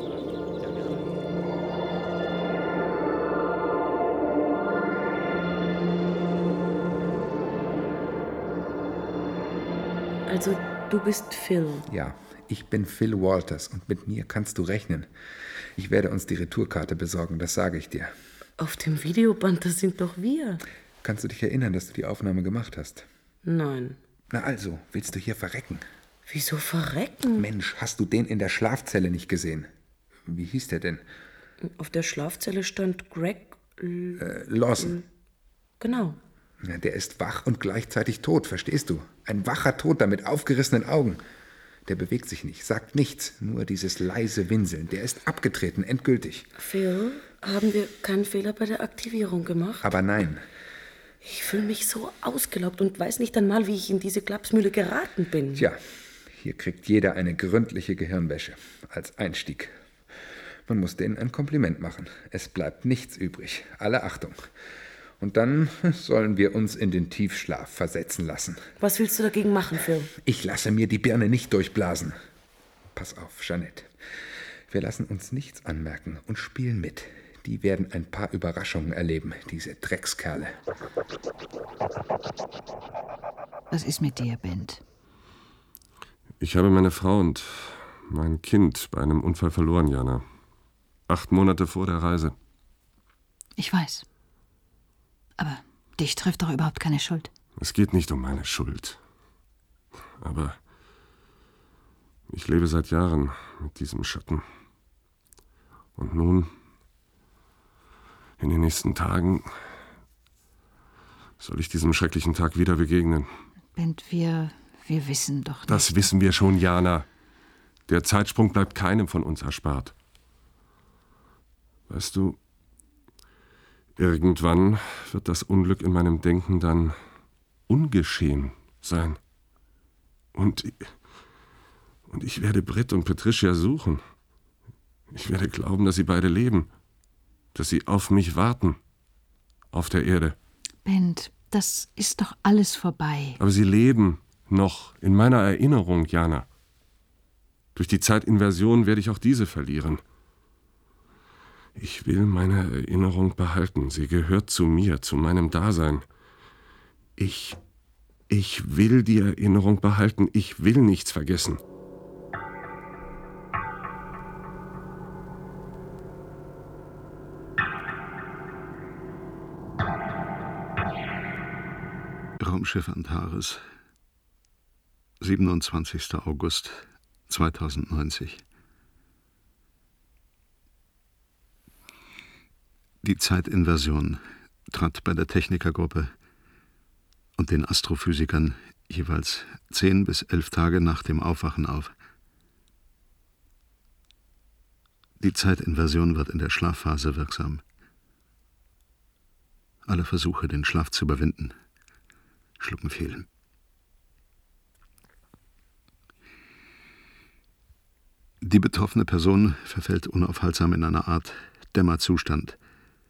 Also, du bist Phil. Ja, ich bin Phil Walters und mit mir kannst du rechnen. Ich werde uns die Retourkarte besorgen, das sage ich dir. Auf dem Videoband, das sind doch wir. Kannst du dich erinnern, dass du die Aufnahme gemacht hast? Nein. Na also, willst du hier verrecken? Wieso verrecken? Mensch, hast du den in der Schlafzelle nicht gesehen? Wie hieß der denn? Auf der Schlafzelle stand Greg... L äh, Lawson. Genau. Ja, der ist wach und gleichzeitig tot, verstehst du? Ein wacher Toter mit aufgerissenen Augen. Der bewegt sich nicht, sagt nichts, nur dieses leise Winseln. Der ist abgetreten, endgültig. Phil, haben wir keinen Fehler bei der Aktivierung gemacht? Aber nein. Ich fühle mich so ausgelaugt und weiß nicht einmal, wie ich in diese Klapsmühle geraten bin. Tja, hier kriegt jeder eine gründliche Gehirnwäsche als Einstieg. Man muss denen ein Kompliment machen. Es bleibt nichts übrig. Alle Achtung. Und dann sollen wir uns in den Tiefschlaf versetzen lassen. Was willst du dagegen machen, Phil? Ich lasse mir die Birne nicht durchblasen. Pass auf, Jeanette. Wir lassen uns nichts anmerken und spielen mit. Die werden ein paar Überraschungen erleben, diese Dreckskerle. Was ist mit dir, Bent? Ich habe meine Frau und mein Kind bei einem Unfall verloren, Jana. Acht Monate vor der Reise. Ich weiß. Aber dich trifft doch überhaupt keine Schuld. Es geht nicht um meine Schuld. Aber ich lebe seit Jahren mit diesem Schatten. Und nun, in den nächsten Tagen, soll ich diesem schrecklichen Tag wieder begegnen. Bent, wir, wir wissen doch nicht. Das wissen wir schon, Jana. Der Zeitsprung bleibt keinem von uns erspart. Weißt du, irgendwann wird das Unglück in meinem Denken dann ungeschehen sein. Und, und ich werde Britt und Patricia suchen. Ich werde glauben, dass sie beide leben. Dass sie auf mich warten. Auf der Erde. Bent, das ist doch alles vorbei. Aber sie leben noch in meiner Erinnerung, Jana. Durch die Zeitinversion werde ich auch diese verlieren. Ich will meine Erinnerung behalten. Sie gehört zu mir, zu meinem Dasein. Ich, ich will die Erinnerung behalten. Ich will nichts vergessen. Raumschiff Antares, siebenundzwanzigster August zweitausendneunzig. Die Zeitinversion trat bei der Technikergruppe und den Astrophysikern jeweils zehn bis elf Tage nach dem Aufwachen auf. Die Zeitinversion wird in der Schlafphase wirksam. Alle Versuche, den Schlaf zu überwinden, schlucken fehl. Die betroffene Person verfällt unaufhaltsam in eine Art Dämmerzustand,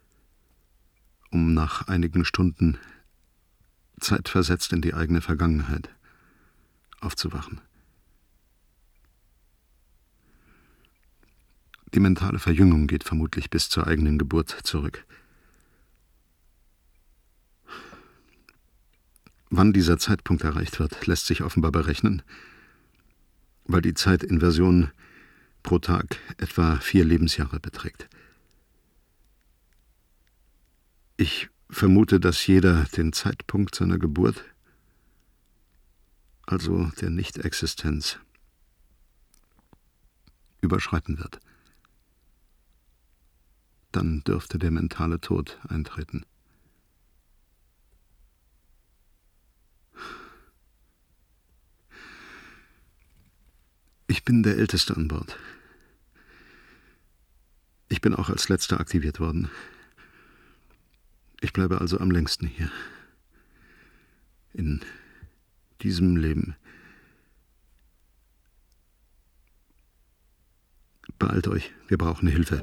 um nach einigen Stunden zeitversetzt in die eigene Vergangenheit aufzuwachen. Die mentale Verjüngung geht vermutlich bis zur eigenen Geburt zurück. Wann dieser Zeitpunkt erreicht wird, lässt sich offenbar berechnen, weil die Zeitinversion pro Tag etwa vier Lebensjahre beträgt. Ich vermute, dass jeder den Zeitpunkt seiner Geburt, also der Nichtexistenz, überschreiten wird. Dann dürfte der mentale Tod eintreten. Ich bin der Älteste an Bord. Ich bin auch als Letzter aktiviert worden. Ich bleibe also am längsten hier. In diesem Leben. Beeilt euch, wir brauchen Hilfe.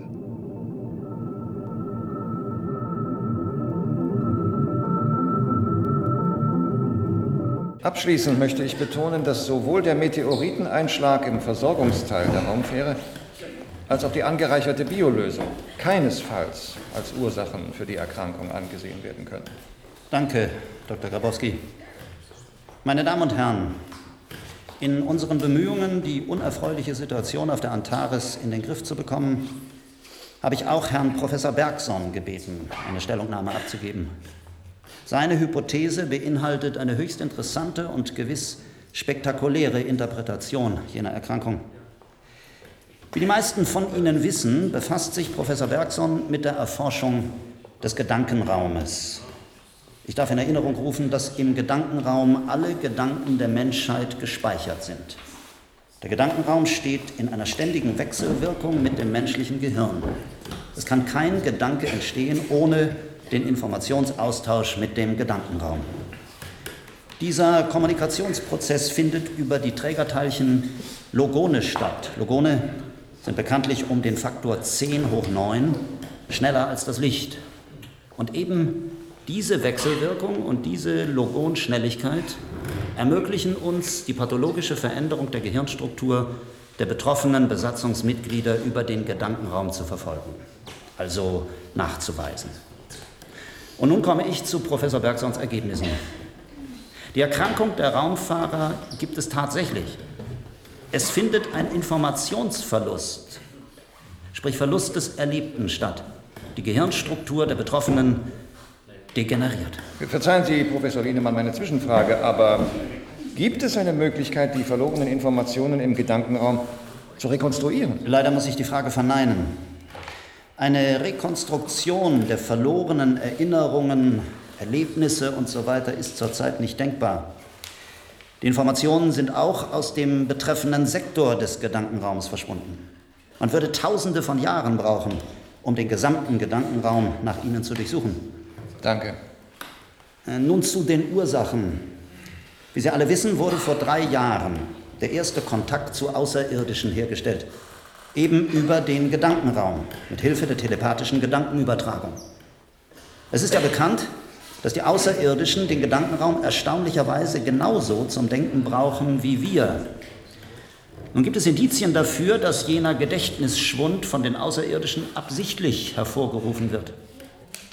Abschließend möchte ich betonen, dass sowohl der Meteoriteneinschlag im Versorgungsteil der Raumfähre als auch die angereicherte Biolösung keinesfalls als Ursachen für die Erkrankung angesehen werden können. Danke, Doktor Grabowski. Meine Damen und Herren, in unseren Bemühungen, die unerfreuliche Situation auf der Antares in den Griff zu bekommen, habe ich auch Herrn Professor Bergson gebeten, eine Stellungnahme abzugeben. Seine Hypothese beinhaltet eine höchst interessante und gewiss spektakuläre Interpretation jener Erkrankung. Wie die meisten von Ihnen wissen, befasst sich Professor Bergson mit der Erforschung des Gedankenraumes. Ich darf in Erinnerung rufen, dass im Gedankenraum alle Gedanken der Menschheit gespeichert sind. Der Gedankenraum steht in einer ständigen Wechselwirkung mit dem menschlichen Gehirn. Es kann kein Gedanke entstehen ohne den Informationsaustausch mit dem Gedankenraum. Dieser Kommunikationsprozess findet über die Trägerteilchen Logone statt. Logone sind bekanntlich um den Faktor zehn hoch neun schneller als das Licht. Und eben diese Wechselwirkung und diese Logonschnelligkeit ermöglichen uns die pathologische Veränderung der Gehirnstruktur der betroffenen Besatzungsmitglieder über den Gedankenraum zu verfolgen, also nachzuweisen. Und nun komme ich zu Professor Bergsons Ergebnissen. Die Erkrankung der Raumfahrer gibt es tatsächlich. Es findet ein Informationsverlust, sprich Verlust des Erlebten statt. Die Gehirnstruktur der Betroffenen degeneriert. Verzeihen Sie, Professor Lienemann, meine Zwischenfrage, aber gibt es eine Möglichkeit, die verlorenen Informationen im Gedankenraum zu rekonstruieren? Leider muss ich die Frage verneinen. Eine Rekonstruktion der verlorenen Erinnerungen, Erlebnisse und so weiter ist zurzeit nicht denkbar. Die Informationen sind auch aus dem betreffenden Sektor des Gedankenraums verschwunden. Man würde Tausende von Jahren brauchen, um den gesamten Gedankenraum nach ihnen zu durchsuchen. Danke. Nun zu den Ursachen. Wie Sie alle wissen, wurde vor drei Jahren der erste Kontakt zu Außerirdischen hergestellt. Eben über den Gedankenraum, mit Hilfe der telepathischen Gedankenübertragung. Es ist ja bekannt, dass die Außerirdischen den Gedankenraum erstaunlicherweise genauso zum Denken brauchen wie wir. Nun gibt es Indizien dafür, dass jener Gedächtnisschwund von den Außerirdischen absichtlich hervorgerufen wird.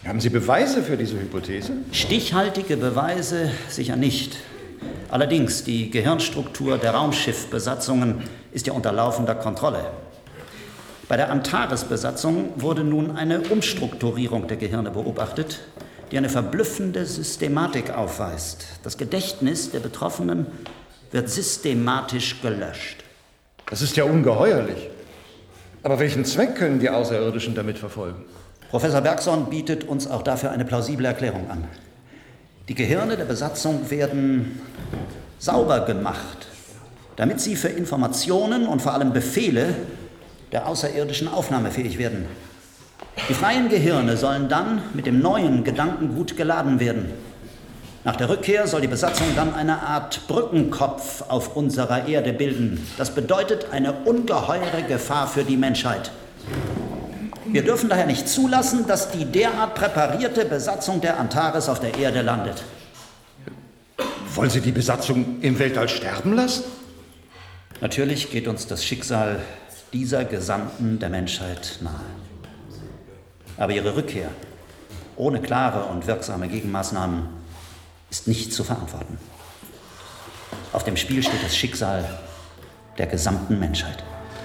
Haben Sie Beweise für diese Hypothese? Stichhaltige Beweise sicher nicht. Allerdings, die Gehirnstruktur der Raumschiffbesatzungen ist ja unter laufender Kontrolle. Bei der Antares-Besatzung wurde nun eine Umstrukturierung der Gehirne beobachtet, die eine verblüffende Systematik aufweist. Das Gedächtnis der Betroffenen wird systematisch gelöscht. Das ist ja ungeheuerlich. Aber welchen Zweck können die Außerirdischen damit verfolgen? Professor Bergson bietet uns auch dafür eine plausible Erklärung an. Die Gehirne der Besatzung werden sauber gemacht, damit sie für Informationen und vor allem Befehle der Außerirdischen aufnahmefähig werden. Die freien Gehirne sollen dann mit dem neuen Gedankengut geladen werden. Nach der Rückkehr soll die Besatzung dann eine Art Brückenkopf auf unserer Erde bilden. Das bedeutet eine ungeheure Gefahr für die Menschheit. Wir dürfen daher nicht zulassen, dass die derart präparierte Besatzung der Antares auf der Erde landet. Wollen Sie die Besatzung im Weltall sterben lassen? Natürlich geht uns das Schicksal dieser Gesandten der Menschheit nahe. Aber ihre Rückkehr ohne klare und wirksame Gegenmaßnahmen ist nicht zu verantworten. Auf dem Spiel steht das Schicksal der gesamten Menschheit.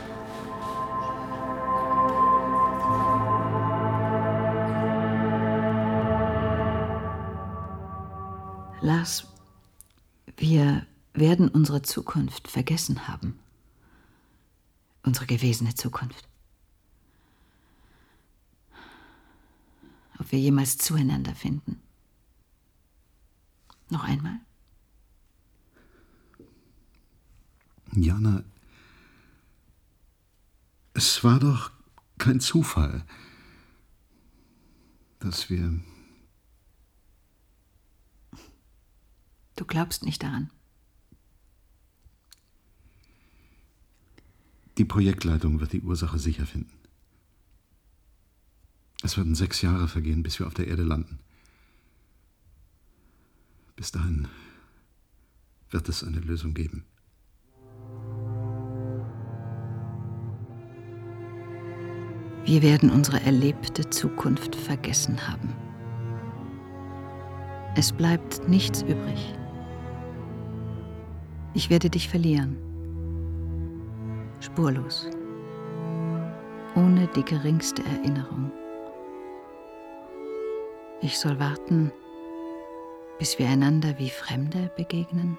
Lars, wir werden unsere Zukunft vergessen haben. Unsere gewesene Zukunft. Ob wir jemals zueinander finden. Noch einmal? Jana, es war doch kein Zufall, dass wir... Du glaubst nicht daran. Die Projektleitung wird die Ursache sicher finden. Es werden sechs Jahre vergehen, bis wir auf der Erde landen. Bis dahin wird es eine Lösung geben. Wir werden unsere erlebte Zukunft vergessen haben. Es bleibt nichts übrig. Ich werde dich verlieren. Spurlos. Ohne die geringste Erinnerung. Ich soll warten, bis wir einander wie Fremde begegnen?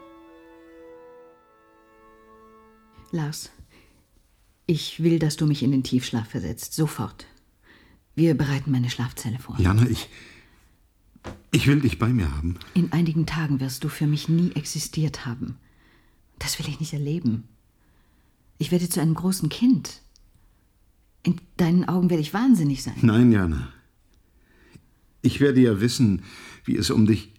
Lars, ich will, dass du mich in den Tiefschlaf versetzt. Sofort. Wir bereiten meine Schlafzelle vor. Jana, ich... Ich will dich bei mir haben. In einigen Tagen wirst du für mich nie existiert haben. Das will ich nicht erleben. Ich werde zu einem großen Kind. In deinen Augen werde ich wahnsinnig sein. Nein, Jana. Ich werde ja wissen, wie es um dich,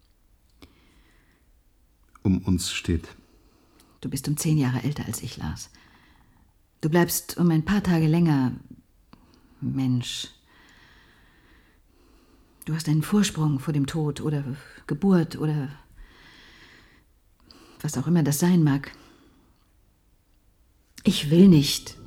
um uns steht. Du bist um zehn Jahre älter als ich, Lars. Du bleibst um ein paar Tage länger Mensch. Du hast einen Vorsprung vor dem Tod oder Geburt oder was auch immer das sein mag. Ich will nicht.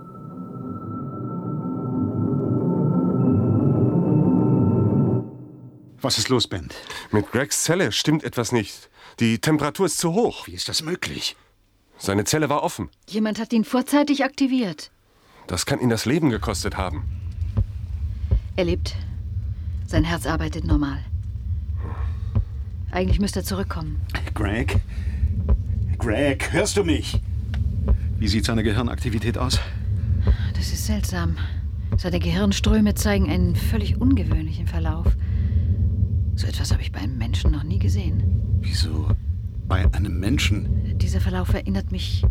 Was ist los, Ben? Mit Gregs Zelle stimmt etwas nicht. Die Temperatur ist zu hoch. Wie ist das möglich? Seine Zelle war offen. Jemand hat ihn vorzeitig aktiviert. Das kann ihn das Leben gekostet haben. Er lebt. Sein Herz arbeitet normal. Eigentlich müsste er zurückkommen. Greg? Greg, hörst du mich? Wie sieht seine Gehirnaktivität aus? Das ist seltsam. Seine Gehirnströme zeigen einen völlig ungewöhnlichen Verlauf. So etwas habe ich bei einem Menschen noch nie gesehen. Wieso bei einem Menschen? Dieser Verlauf erinnert mich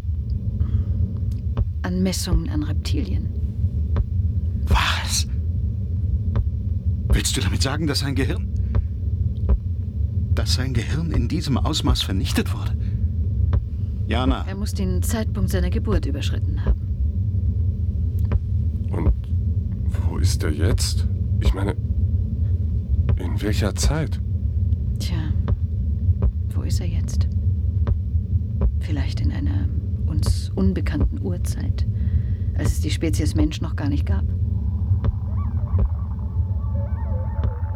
an Messungen an Reptilien. Was? Willst du damit sagen, dass sein Gehirn... dass sein Gehirn in diesem Ausmaß vernichtet wurde? Jana. Er muss den Zeitpunkt seiner Geburt überschritten haben. Und wo ist er jetzt? Ich meine, in welcher Zeit? Tja, wo ist er jetzt? Vielleicht in einer uns unbekannten Urzeit, als es die Spezies Mensch noch gar nicht gab.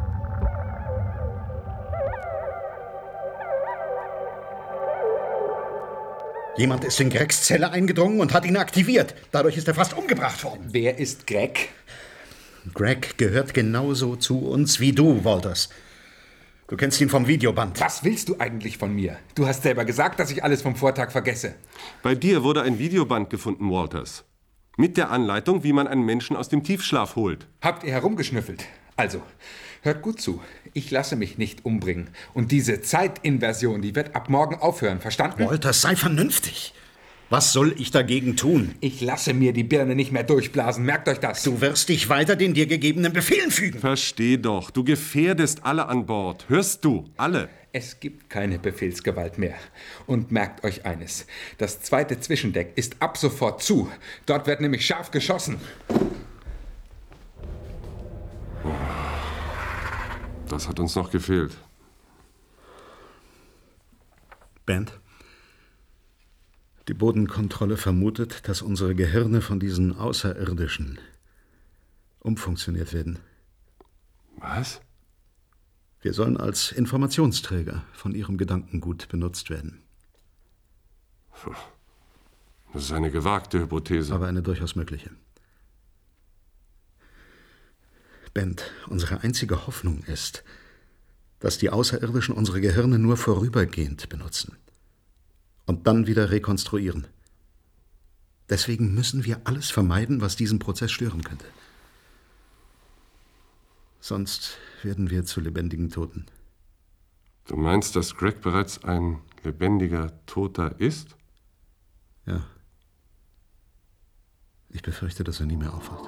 Jemand ist in Gregs Zelle eingedrungen und hat ihn aktiviert. Dadurch ist er fast umgebracht worden. Wer ist Greg? Greg gehört genauso zu uns wie du, Walters. Du kennst ihn vom Videoband. Was willst du eigentlich von mir? Du hast selber gesagt, dass ich alles vom Vortag vergesse. Bei dir wurde ein Videoband gefunden, Walters. Mit der Anleitung, wie man einen Menschen aus dem Tiefschlaf holt. Habt ihr herumgeschnüffelt? Also, hört gut zu. Ich lasse mich nicht umbringen. Und diese Zeitinversion, die wird ab morgen aufhören, verstanden? Walters, sei vernünftig. Was soll ich dagegen tun? Ich lasse mir die Birne nicht mehr durchblasen, merkt euch das. Du wirst dich weiter den dir gegebenen Befehlen fügen. Versteh doch, du gefährdest alle an Bord. Hörst du? Alle. Es gibt keine Befehlsgewalt mehr. Und merkt euch eines. Das zweite Zwischendeck ist ab sofort zu. Dort wird nämlich scharf geschossen. Das hat uns noch gefehlt. Band? Die Bodenkontrolle vermutet, dass unsere Gehirne von diesen Außerirdischen umfunktioniert werden. Was? Wir sollen als Informationsträger von ihrem Gedankengut benutzt werden. Das ist eine gewagte Hypothese. Aber eine durchaus mögliche. Bent, unsere einzige Hoffnung ist, dass die Außerirdischen unsere Gehirne nur vorübergehend benutzen und dann wieder rekonstruieren. Deswegen müssen wir alles vermeiden, was diesen Prozess stören könnte. Sonst werden wir zu lebendigen Toten. Du meinst, dass Greg bereits ein lebendiger Toter ist? Ja. Ich befürchte, dass er nie mehr aufwacht.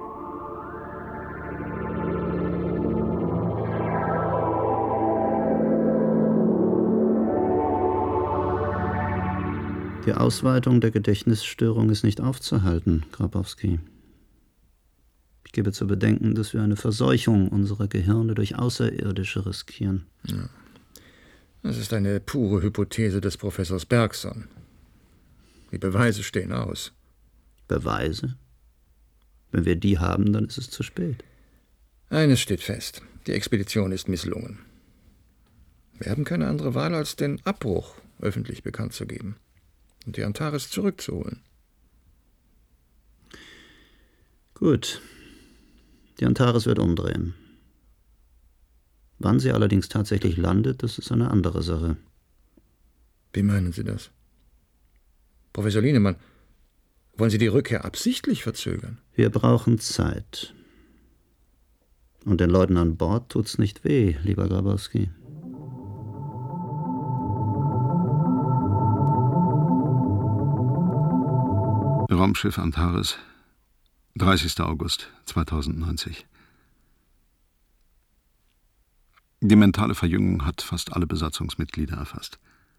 Die Ausweitung der Gedächtnisstörung ist nicht aufzuhalten, Grabowski. Ich gebe zu bedenken, dass wir eine Verseuchung unserer Gehirne durch Außerirdische riskieren. Ja. Das ist eine pure Hypothese des Professors Bergson. Die Beweise stehen aus. Beweise? Wenn wir die haben, dann ist es zu spät. Eines steht fest. Die Expedition ist misslungen. Wir haben keine andere Wahl, als den Abbruch öffentlich bekannt zu geben und die Antares zurückzuholen. Gut. Die Antares wird umdrehen. Wann sie allerdings tatsächlich landet, das ist eine andere Sache. Wie meinen Sie das? Professor Lienemann, wollen Sie die Rückkehr absichtlich verzögern? Wir brauchen Zeit. Und den Leuten an Bord tut's nicht weh, lieber Grabowski. Raumschiff Antares, dreißigster August zweitausendneunzig. Die mentale Verjüngung hat fast alle Besatzungsmitglieder erfasst.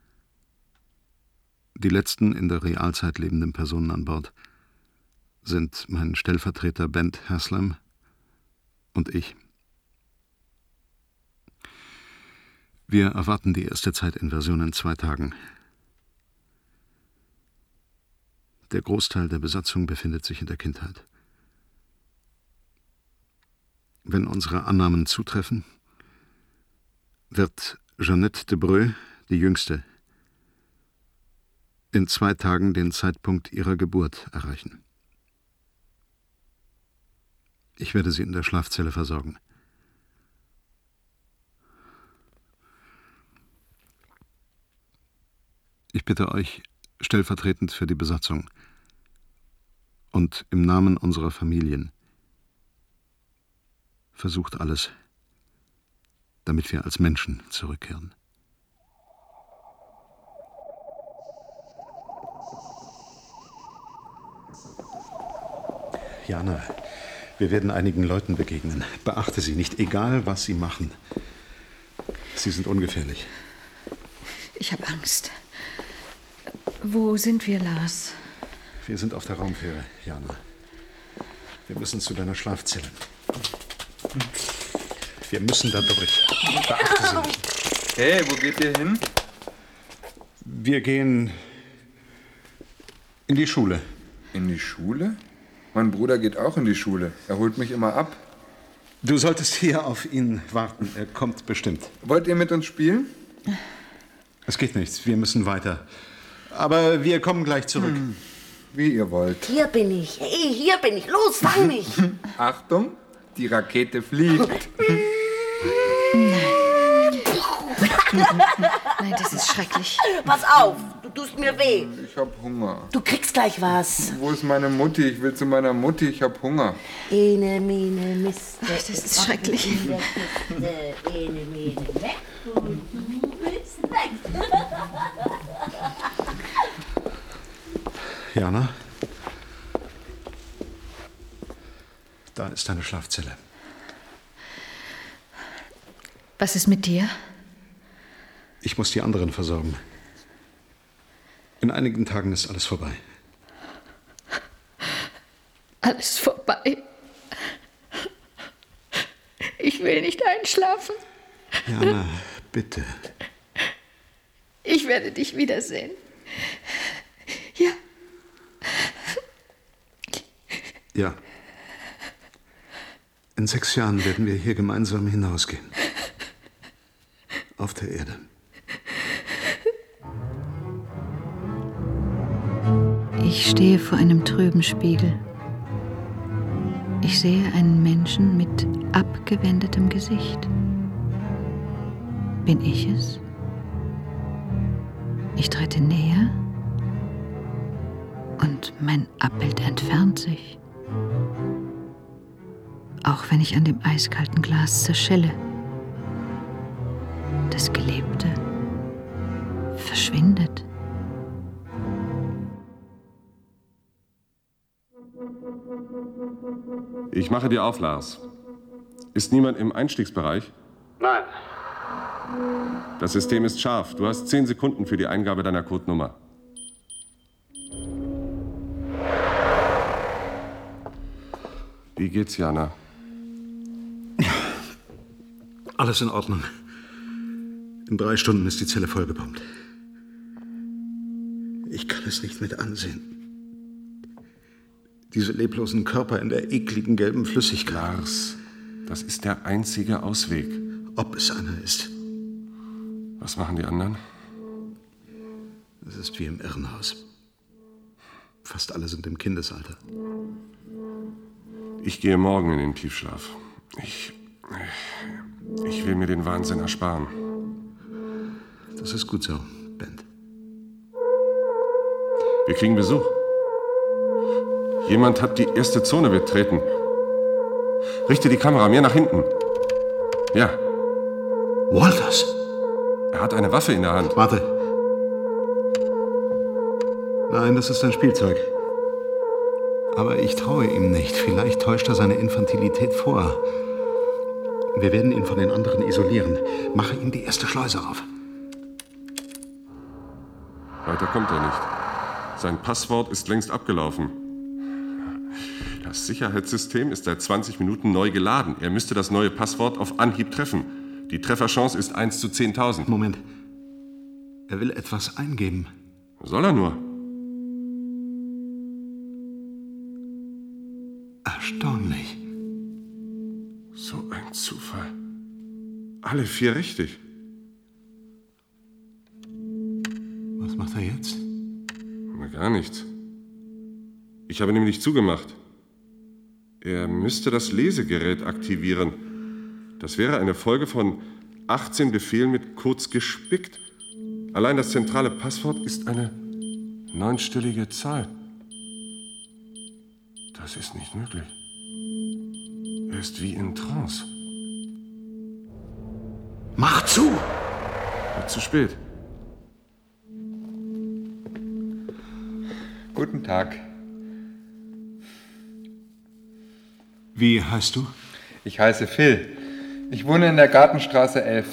Die letzten in der Realzeit lebenden Personen an Bord sind mein Stellvertreter Bent Haslam und ich. Wir erwarten die erste Zeitinversion in zwei Tagen. Der Großteil der Besatzung befindet sich in der Kindheit. Wenn unsere Annahmen zutreffen, wird Jeannette de Breu, die Jüngste, in zwei Tagen den Zeitpunkt ihrer Geburt erreichen. Ich werde sie in der Schlafzelle versorgen. Ich bitte euch, stellvertretend für die Besatzung und im Namen unserer Familien, versucht alles, damit wir als Menschen zurückkehren. Jana, wir werden einigen Leuten begegnen. Beachte sie nicht, egal was sie machen. Sie sind ungefährlich. Ich habe Angst. Wo sind wir, Lars? Wir sind auf der Raumfähre, Jana. Wir müssen zu deiner Schlafzelle. Wir müssen da durch. Beachte sie nicht. Hey, wo geht ihr hin? Wir gehen in die Schule. In die Schule? Mein Bruder geht auch in die Schule. Er holt mich immer ab. Du solltest hier auf ihn warten. Er kommt bestimmt. Wollt ihr mit uns spielen? Es geht nichts. Wir müssen weiter. Aber wir kommen gleich zurück. Hm, wie ihr wollt. Hier bin ich. Hey, hier bin ich. Los, fang mich. Achtung, die Rakete fliegt. Nein, das ist schrecklich. Pass auf, du tust mir weh. Ich hab Hunger. Du kriegst gleich was. Wo ist meine Mutti? Ich will zu meiner Mutti, ich hab Hunger. Ene, mene, Miste. Ach, das ist schrecklich. Ene, mene, weg. Und du willst weg. Jana? Da ist deine Schlafzelle. Was ist mit dir? Ich muss die anderen versorgen. In einigen Tagen ist alles vorbei. Alles vorbei. Ich will nicht einschlafen. Jana, bitte. Ich werde dich wiedersehen. Ja. Ja. In sechs Jahren werden wir hier gemeinsam hinausgehen. Auf der Erde. Ich stehe vor einem trüben Spiegel. Ich sehe einen Menschen mit abgewendetem Gesicht. Bin ich es? Ich trete näher und mein Abbild entfernt sich. Auch wenn ich an dem eiskalten Glas zerschelle. Das Gelebte verschwindet. Ich mache dir auf, Lars. Ist niemand im Einstiegsbereich? Nein. Das System ist scharf. Du hast zehn Sekunden für die Eingabe deiner Codenummer. Wie geht's, Jana? Alles in Ordnung. In drei Stunden ist die Zelle vollgepumpt. Ich kann es nicht mit ansehen. Diese leblosen Körper in der ekligen gelben Flüssigkeit. Lars, das ist der einzige Ausweg. Ob es einer ist. Was machen die anderen? Es ist wie im Irrenhaus. Fast alle sind im Kindesalter. Ich gehe morgen in den Tiefschlaf. Ich, ich will mir den Wahnsinn ersparen. Das ist gut so, Bent. Wir kriegen Besuch. Jemand hat die erste Zone betreten. Richte die Kamera mehr nach hinten. Ja. Walters? Er hat eine Waffe in der Hand. Warte. Nein, das ist ein Spielzeug. Aber ich traue ihm nicht. Vielleicht täuscht er seine Infantilität vor. Wir werden ihn von den anderen isolieren. Mache ihm die erste Schleuse auf. Weiter kommt er nicht. Sein Passwort ist längst abgelaufen. Das Sicherheitssystem ist seit zwanzig Minuten neu geladen. Er müsste das neue Passwort auf Anhieb treffen. Die Trefferchance ist eins zu zehntausend. Moment. Er will etwas eingeben. Soll er nur? Erstaunlich. So ein Zufall. Alle vier richtig. Was macht er jetzt? Na, gar nichts. Ich habe nämlich zugemacht. Er müsste das Lesegerät aktivieren. Das wäre eine Folge von achtzehn Befehlen mit kurz gespickt. Allein das zentrale Passwort ist eine neunstellige Zahl. Das ist nicht möglich. Er ist wie in Trance. Mach zu! Wird zu spät. Guten Tag. Wie heißt du? Ich heiße Phil. Ich wohne in der Gartenstraße elf.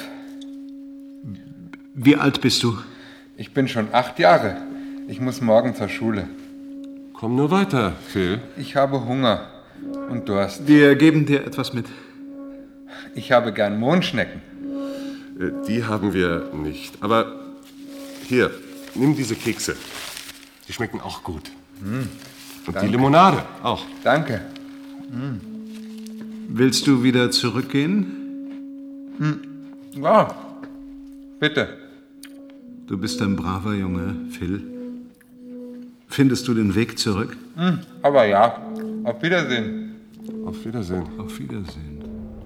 Wie alt bist du? Ich bin schon acht Jahre. Ich muss morgen zur Schule. Komm nur weiter, Phil. Ich habe Hunger und Durst. Wir geben dir etwas mit. Ich habe gern Mohnschnecken. Die haben wir nicht. Aber hier, nimm diese Kekse. Die schmecken auch gut. Mm, und danke. die Limonade auch. Danke. Mm. Willst du wieder zurückgehen? Hm. Ja, bitte. Du bist ein braver Junge, Phil. Findest du den Weg zurück? Hm, aber ja. Auf Wiedersehen. Auf Wiedersehen. Auf Wiedersehen.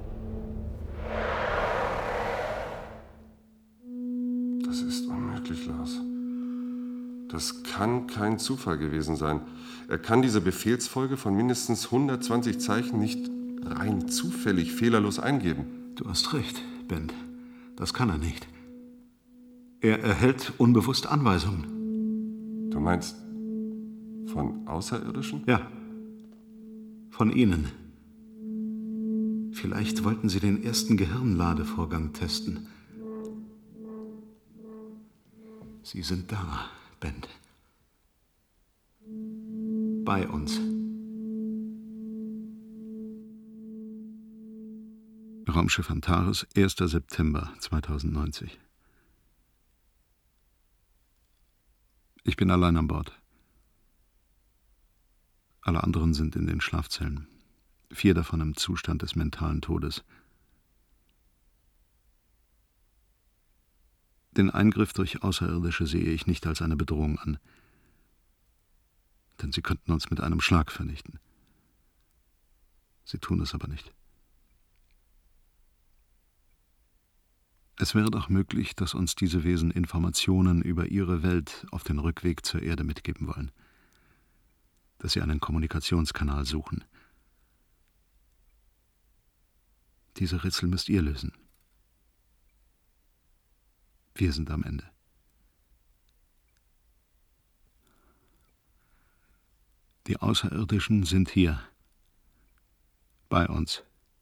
Das ist unmöglich, Lars. Das kann kein Zufall gewesen sein. Er kann diese Befehlsfolge von mindestens hundertzwanzig Zeichen nicht rein zufällig fehlerlos eingeben. Du hast recht, Ben. Das kann er nicht. Er erhält unbewusst Anweisungen. Du meinst von Außerirdischen? Ja. Von Ihnen. Vielleicht wollten Sie den ersten Gehirnladevorgang testen. Sie sind da, Ben. Bei uns. Raumschiff Antares, erster September zweitausendneunzig. Ich bin allein an Bord. Alle anderen sind in den Schlafzellen. Vier davon im Zustand des mentalen Todes. Den Eingriff durch Außerirdische sehe ich nicht als eine Bedrohung an. Denn sie könnten uns mit einem Schlag vernichten. Sie tun es aber nicht. Es wäre doch möglich, dass uns diese Wesen Informationen über ihre Welt auf den Rückweg zur Erde mitgeben wollen. Dass sie einen Kommunikationskanal suchen. Diese Rätsel müsst ihr lösen. Wir sind am Ende. Die Außerirdischen sind hier. Bei uns.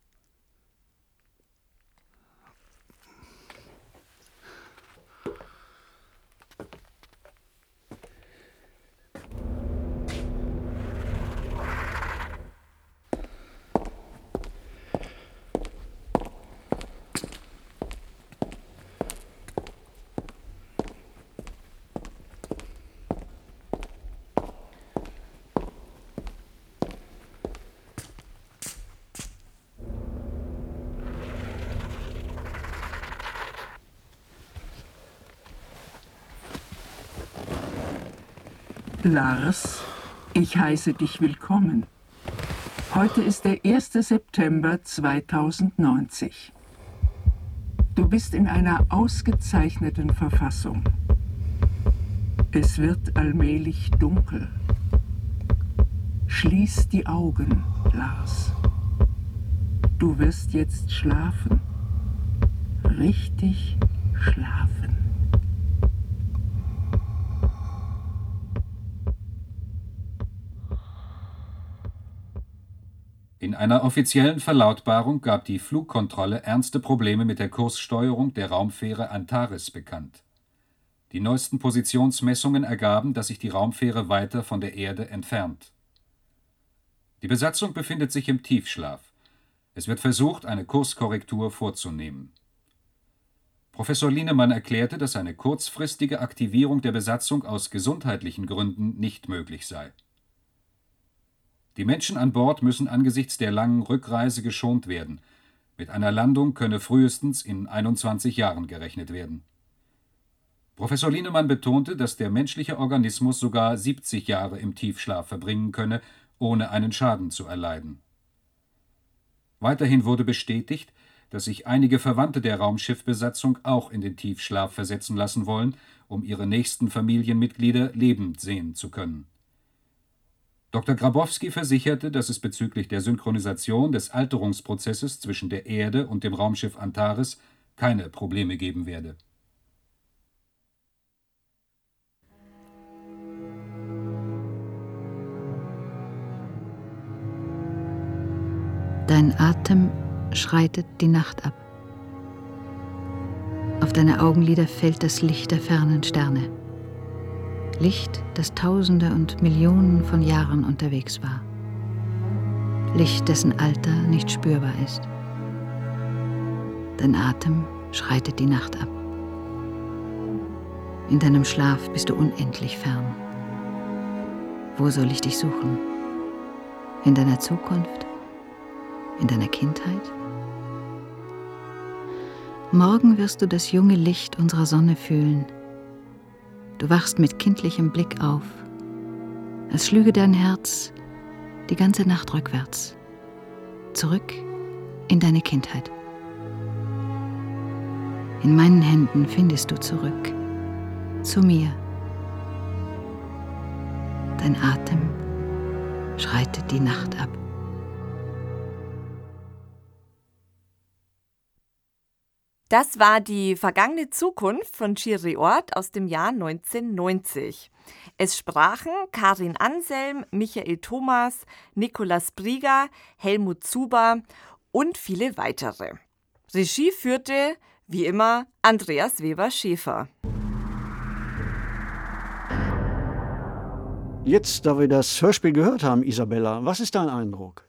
Lars, ich heiße dich willkommen. Heute ist der erste September zweitausendneunzig. Du bist in einer ausgezeichneten Verfassung. Es wird allmählich dunkel. Schließ die Augen, Lars. Du wirst jetzt schlafen. Richtig schlafen. In einer offiziellen Verlautbarung gab die Flugkontrolle ernste Probleme mit der Kurssteuerung der Raumfähre Antares bekannt. Die neuesten Positionsmessungen ergaben, dass sich die Raumfähre weiter von der Erde entfernt. Die Besatzung befindet sich im Tiefschlaf. Es wird versucht, eine Kurskorrektur vorzunehmen. Professor Lienemann erklärte, dass eine kurzfristige Aktivierung der Besatzung aus gesundheitlichen Gründen nicht möglich sei. Die Menschen an Bord müssen angesichts der langen Rückreise geschont werden. Mit einer Landung könne frühestens in einundzwanzig Jahren gerechnet werden. Professor Lienemann betonte, dass der menschliche Organismus sogar siebzig Jahre im Tiefschlaf verbringen könne, ohne einen Schaden zu erleiden. Weiterhin wurde bestätigt, dass sich einige Verwandte der Raumschiffbesatzung auch in den Tiefschlaf versetzen lassen wollen, um ihre nächsten Familienmitglieder lebend sehen zu können. Doktor Grabowski versicherte, dass es bezüglich der Synchronisation des Alterungsprozesses zwischen der Erde und dem Raumschiff Antares keine Probleme geben werde. Dein Atem schreitet die Nacht ab. Auf deine Augenlider fällt das Licht der fernen Sterne. Licht, das Tausende und Millionen von Jahren unterwegs war. Licht, dessen Alter nicht spürbar ist. Dein Atem schreitet die Nacht ab. In deinem Schlaf bist du unendlich fern. Wo soll ich dich suchen? In deiner Zukunft? In deiner Kindheit? Morgen wirst du das junge Licht unserer Sonne fühlen. Du wachst mit kindlichem Blick auf. als schlüge dein Herz die ganze Nacht rückwärts, zurück in deine Kindheit. In meinen Händen findest du zurück, zu mir. Dein Atem schreitet die Nacht ab. Das war die vergangene Zukunft von Chiri Ort aus dem Jahr neunzehnhundertneunzig. Es sprachen Karin Anselm, Michael Thomas, Nikolaus Brieger, Helmut Zuber und viele weitere. Regie führte, wie immer, Andreas Weber-Schäfer. Jetzt, da wir das Hörspiel gehört haben, Isabella, was ist dein Eindruck?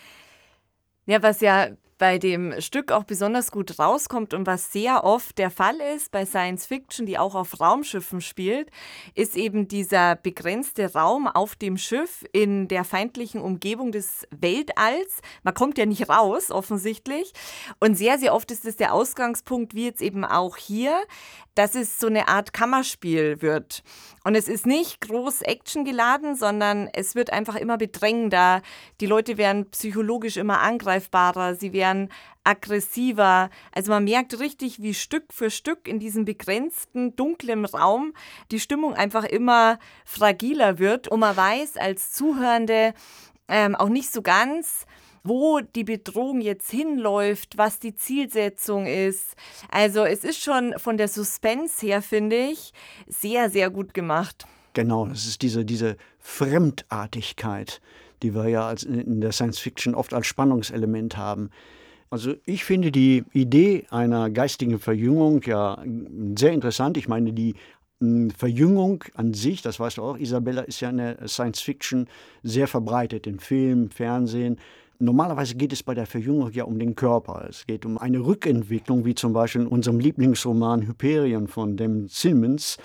Ja, was ja bei dem Stück auch besonders gut rauskommt und was sehr oft der Fall ist bei Science Fiction, die auch auf Raumschiffen spielt, ist eben dieser begrenzte Raum auf dem Schiff in der feindlichen Umgebung des Weltalls. Man kommt ja nicht raus, offensichtlich. Und sehr, sehr oft ist es der Ausgangspunkt, wie jetzt eben auch hier, dass es so eine Art Kammerspiel wird. Und es ist nicht groß actiongeladen, sondern es wird einfach immer bedrängender. Die Leute werden psychologisch immer angreifbarer, sie werden aggressiver. Also man merkt richtig, wie Stück für Stück in diesem begrenzten, dunklen Raum die Stimmung einfach immer fragiler wird. Und man weiß als Zuhörende ähm, auch nicht so ganz, wo die Bedrohung jetzt hinläuft, was die Zielsetzung ist. Also es ist schon von der Suspense her, finde ich, sehr, sehr gut gemacht. Genau, das ist diese, diese Fremdartigkeit, die wir ja als in der Science Fiction oft als Spannungselement haben. Also ich finde die Idee einer geistigen Verjüngung ja sehr interessant. Ich meine, die Verjüngung an sich, das weißt du auch, Isabella, ist ja in der Science Fiction sehr verbreitet, in Film, Fernsehen. Normalerweise geht es bei der Verjüngung ja um den Körper. Es geht um eine Rückentwicklung, wie zum Beispiel in unserem Lieblingsroman Hyperion von Dan Simmons,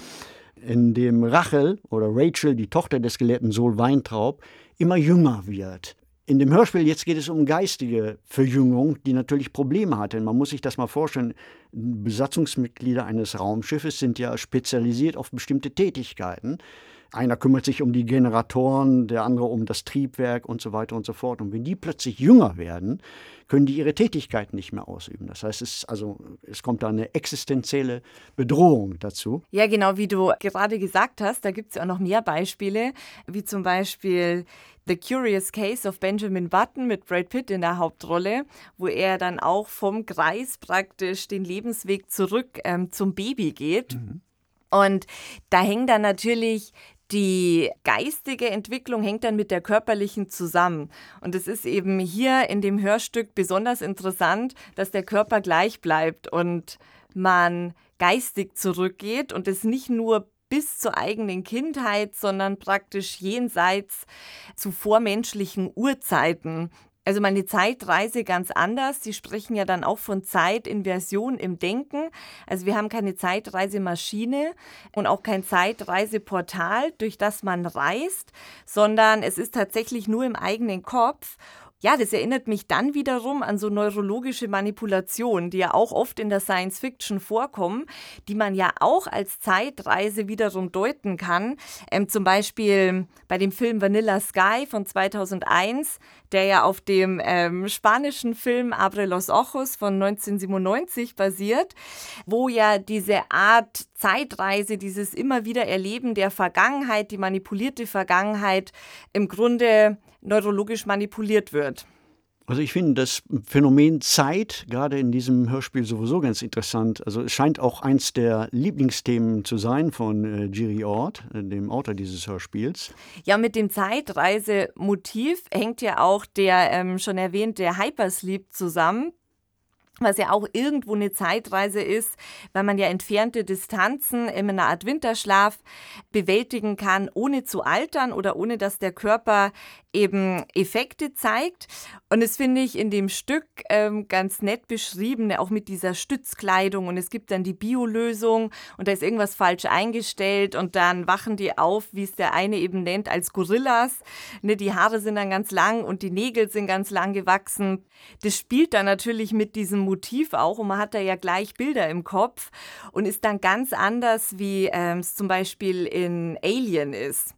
in dem Rachel oder Rachel, die Tochter des Gelehrten Sol Weintraub, immer jünger wird. In dem Hörspiel jetzt geht es um geistige Verjüngung, die natürlich Probleme hat. Denn man muss sich das mal vorstellen, Besatzungsmitglieder eines Raumschiffes sind ja spezialisiert auf bestimmte Tätigkeiten. Einer kümmert sich um die Generatoren, der andere um das Triebwerk und so weiter und so fort. Und wenn die plötzlich jünger werden, können die ihre Tätigkeit nicht mehr ausüben. Das heißt, es, also, es kommt da eine existenzielle Bedrohung dazu. Ja, genau, wie du gerade gesagt hast, da gibt es ja auch noch mehr Beispiele, wie zum Beispiel The Curious Case of Benjamin Button mit Brad Pitt in der Hauptrolle, wo er dann auch vom Kreis praktisch den Lebensweg zurück ähm, zum Baby geht. Mhm. Und da hängt dann natürlich die geistige Entwicklung hängt dann mit der körperlichen zusammen. Und es ist eben hier in dem Hörstück besonders interessant, dass der Körper gleich bleibt und man geistig zurückgeht und es nicht nur bis zur eigenen Kindheit, sondern praktisch jenseits zu vormenschlichen Urzeiten. Also meine Zeitreise ganz anders. Sie sprechen ja dann auch von Zeitinversion im Denken. Also wir haben keine Zeitreisemaschine und auch kein Zeitreiseportal, durch das man reist, sondern es ist tatsächlich nur im eigenen Kopf. Ja, das erinnert mich dann wiederum an so neurologische Manipulationen, die ja auch oft in der Science Fiction vorkommen, die man ja auch als Zeitreise wiederum deuten kann. Ähm, zum Beispiel bei dem Film Vanilla Sky von zweitausendeins, der ja auf dem ähm, spanischen Film Abre los ojos von neunzehnhundertsiebenundneunzig basiert, wo ja diese Art Zeitreise, dieses immer wieder Erleben der Vergangenheit, die manipulierte Vergangenheit im Grunde neurologisch manipuliert wird. Also ich finde das Phänomen Zeit gerade in diesem Hörspiel sowieso ganz interessant. Also es scheint auch eins der Lieblingsthemen zu sein von äh, Chiri Ort, äh, dem Autor dieses Hörspiels. Ja, mit dem Zeitreisemotiv hängt ja auch der ähm, schon erwähnte Hypersleep zusammen, was ja auch irgendwo eine Zeitreise ist, weil man ja entfernte Distanzen in einer Art Winterschlaf bewältigen kann, ohne zu altern oder ohne, dass der Körper eben Effekte zeigt. Und das finde ich in dem Stück ähm, ganz nett beschrieben, auch mit dieser Stützkleidung. Und es gibt dann die Biolösung und da ist irgendwas falsch eingestellt und dann wachen die auf, wie es der eine eben nennt, als Gorillas. Ne, die Haare sind dann ganz lang und die Nägel sind ganz lang gewachsen. Das spielt dann natürlich mit diesem Motiv auch und man hat da ja gleich Bilder im Kopf und ist dann ganz anders, wie ähm, es zum Beispiel in Alien ist.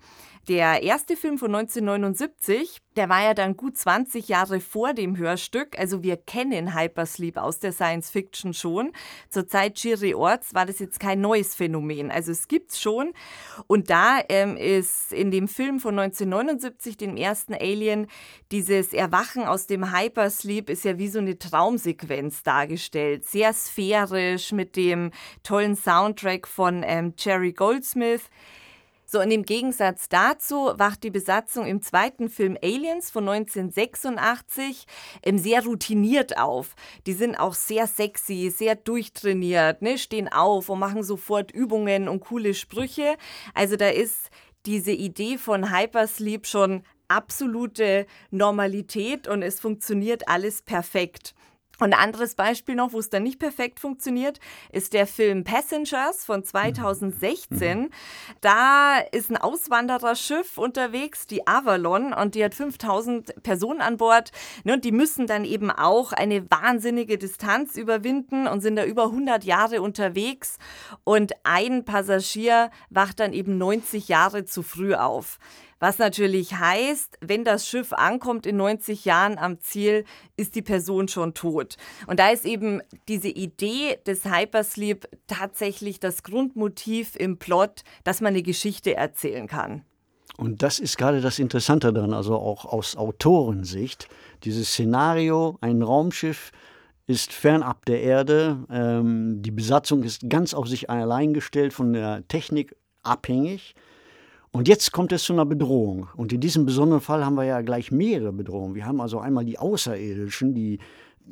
Der erste Film von neunzehnhundertneunundsiebzig, der war ja dann gut zwanzig Jahre vor dem Hörstück. Also wir kennen Hypersleep aus der Science Fiction schon. Zur Zeit Jiri Orts war das jetzt kein neues Phänomen. Also es gibt's schon. Und da ähm, ist in dem Film von neunzehnhundertneunundsiebzig, dem ersten Alien, dieses Erwachen aus dem Hypersleep ist ja wie so eine Traumsequenz dargestellt. Sehr sphärisch mit dem tollen Soundtrack von ähm, Jerry Goldsmith. So, und im Gegensatz dazu wacht die Besatzung im zweiten Film Aliens von neunzehnhundertsechsundachtzig ähm, sehr routiniert auf. Die sind auch sehr sexy, sehr durchtrainiert, ne, stehen auf und machen sofort Übungen und coole Sprüche. Also da ist diese Idee von Hypersleep schon absolute Normalität und es funktioniert alles perfekt. Und ein anderes Beispiel noch, wo es dann nicht perfekt funktioniert, ist der Film Passengers von zweitausendsechzehn. Da ist ein Auswandererschiff unterwegs, die Avalon, und die hat fünftausend Personen an Bord. Und die müssen dann eben auch eine wahnsinnige Distanz überwinden und sind da über hundert Jahre unterwegs. Und ein Passagier wacht dann eben neunzig Jahre zu früh auf. Was natürlich heißt, wenn das Schiff ankommt in neunzig Jahren am Ziel, ist die Person schon tot. Und da ist eben diese Idee des Hypersleep tatsächlich das Grundmotiv im Plot, dass man eine Geschichte erzählen kann. Und das ist gerade das Interessante daran, also auch aus Autorensicht. Dieses Szenario, ein Raumschiff ist fernab der Erde, ähm, die Besatzung ist ganz auf sich allein gestellt, von der Technik abhängig. Und jetzt kommt es zu einer Bedrohung. Und in diesem besonderen Fall haben wir ja gleich mehrere Bedrohungen. Wir haben also einmal die Außerirdischen, die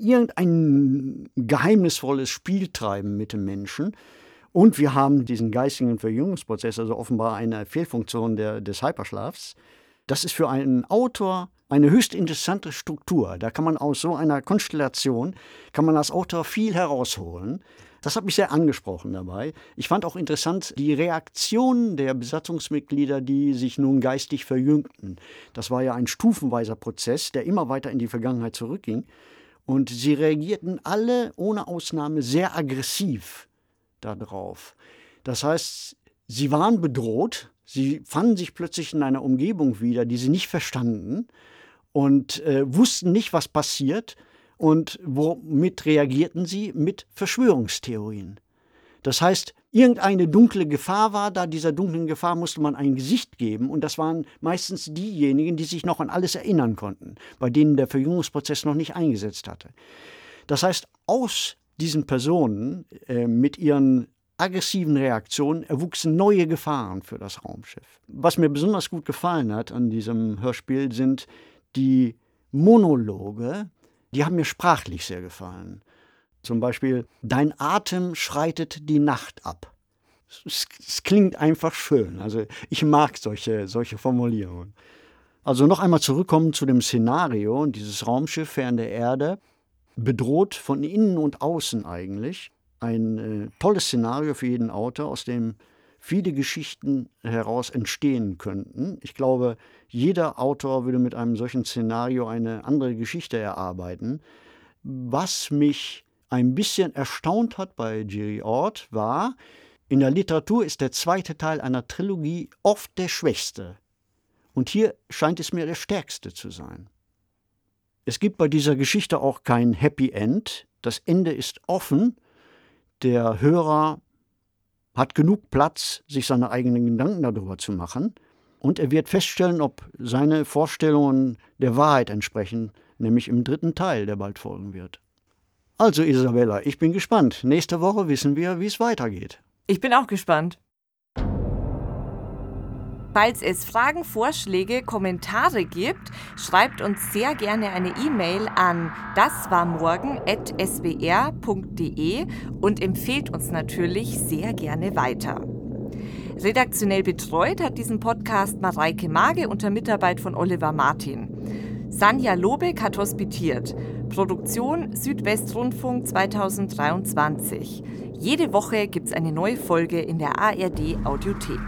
irgendein geheimnisvolles Spiel treiben mit dem Menschen. Und wir haben diesen geistigen Verjüngungsprozess, also offenbar eine Fehlfunktion der, des Hyperschlafs. Das ist für einen Autor eine höchst interessante Struktur. Da kann man aus so einer Konstellation, kann man als Autor viel herausholen. Das hat mich sehr angesprochen dabei. Ich fand auch interessant die Reaktion der Besatzungsmitglieder, die sich nun geistig verjüngten. Das war ja ein stufenweiser Prozess, der immer weiter in die Vergangenheit zurückging. Und sie reagierten alle ohne Ausnahme sehr aggressiv darauf. Das heißt, sie waren bedroht, sie fanden sich plötzlich in einer Umgebung wieder, die sie nicht verstanden und äh, wussten nicht, was passiert. Und womit reagierten sie? Mit Verschwörungstheorien. Das heißt, irgendeine dunkle Gefahr war da, dieser dunklen Gefahr musste man ein Gesicht geben. Und das waren meistens diejenigen, die sich noch an alles erinnern konnten, bei denen der Verjüngungsprozess noch nicht eingesetzt hatte. Das heißt, aus diesen Personen äh, mit ihren aggressiven Reaktionen erwuchsen neue Gefahren für das Raumschiff. Was mir besonders gut gefallen hat an diesem Hörspiel sind die Monologe. Die haben mir sprachlich sehr gefallen. Zum Beispiel, dein Atem schreitet die Nacht ab. Es, es klingt einfach schön. Also ich mag solche, solche Formulierungen. Also noch einmal zurückkommen zu dem Szenario. Dieses Raumschiff fern der Erde, bedroht von innen und außen eigentlich. Ein äh, tolles Szenario für jeden Autor, aus dem viele Geschichten heraus entstehen könnten. Ich glaube, jeder Autor würde mit einem solchen Szenario eine andere Geschichte erarbeiten. Was mich ein bisschen erstaunt hat bei Jiri Ort war, in der Literatur ist der zweite Teil einer Trilogie oft der schwächste. Und hier scheint es mir der stärkste zu sein. Es gibt bei dieser Geschichte auch kein Happy End. Das Ende ist offen. Der Hörer hat genug Platz, sich seine eigenen Gedanken darüber zu machen. Und er wird feststellen, ob seine Vorstellungen der Wahrheit entsprechen, nämlich im dritten Teil, der bald folgen wird. Also Isabella, ich bin gespannt. Nächste Woche wissen wir, wie es weitergeht. Ich bin auch gespannt. Falls es Fragen, Vorschläge, Kommentare gibt, schreibt uns sehr gerne eine E-Mail an daswarmorgen at s w r punkt d e und empfehlt uns natürlich sehr gerne weiter. Redaktionell betreut hat diesen Podcast Mareike Mage unter Mitarbeit von Oliver Martin. Sanja Lobeck hat hospitiert. Produktion Südwestrundfunk zweitausenddreiundzwanzig. Jede Woche gibt es eine neue Folge in der A R D Audiothek.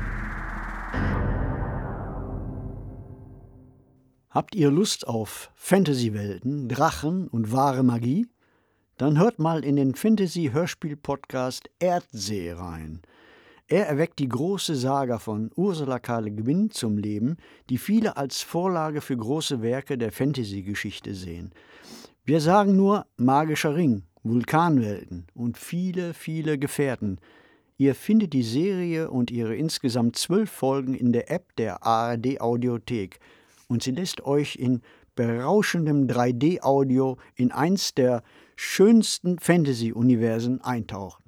Habt ihr Lust auf Fantasy-Welten, Drachen und wahre Magie? Dann hört mal in den Fantasy-Hörspiel-Podcast Erdsee rein. Er erweckt die große Saga von Ursula K. Le Guin zum Leben, die viele als Vorlage für große Werke der Fantasy-Geschichte sehen. Wir sagen nur Magischer Ring, Vulkanwelten und viele, viele Gefährten. Ihr findet die Serie und ihre insgesamt zwölf Folgen in der App der A R D-Audiothek und sie lässt euch in berauschendem drei D-Audio in eins der schönsten Fantasy-Universen eintauchen.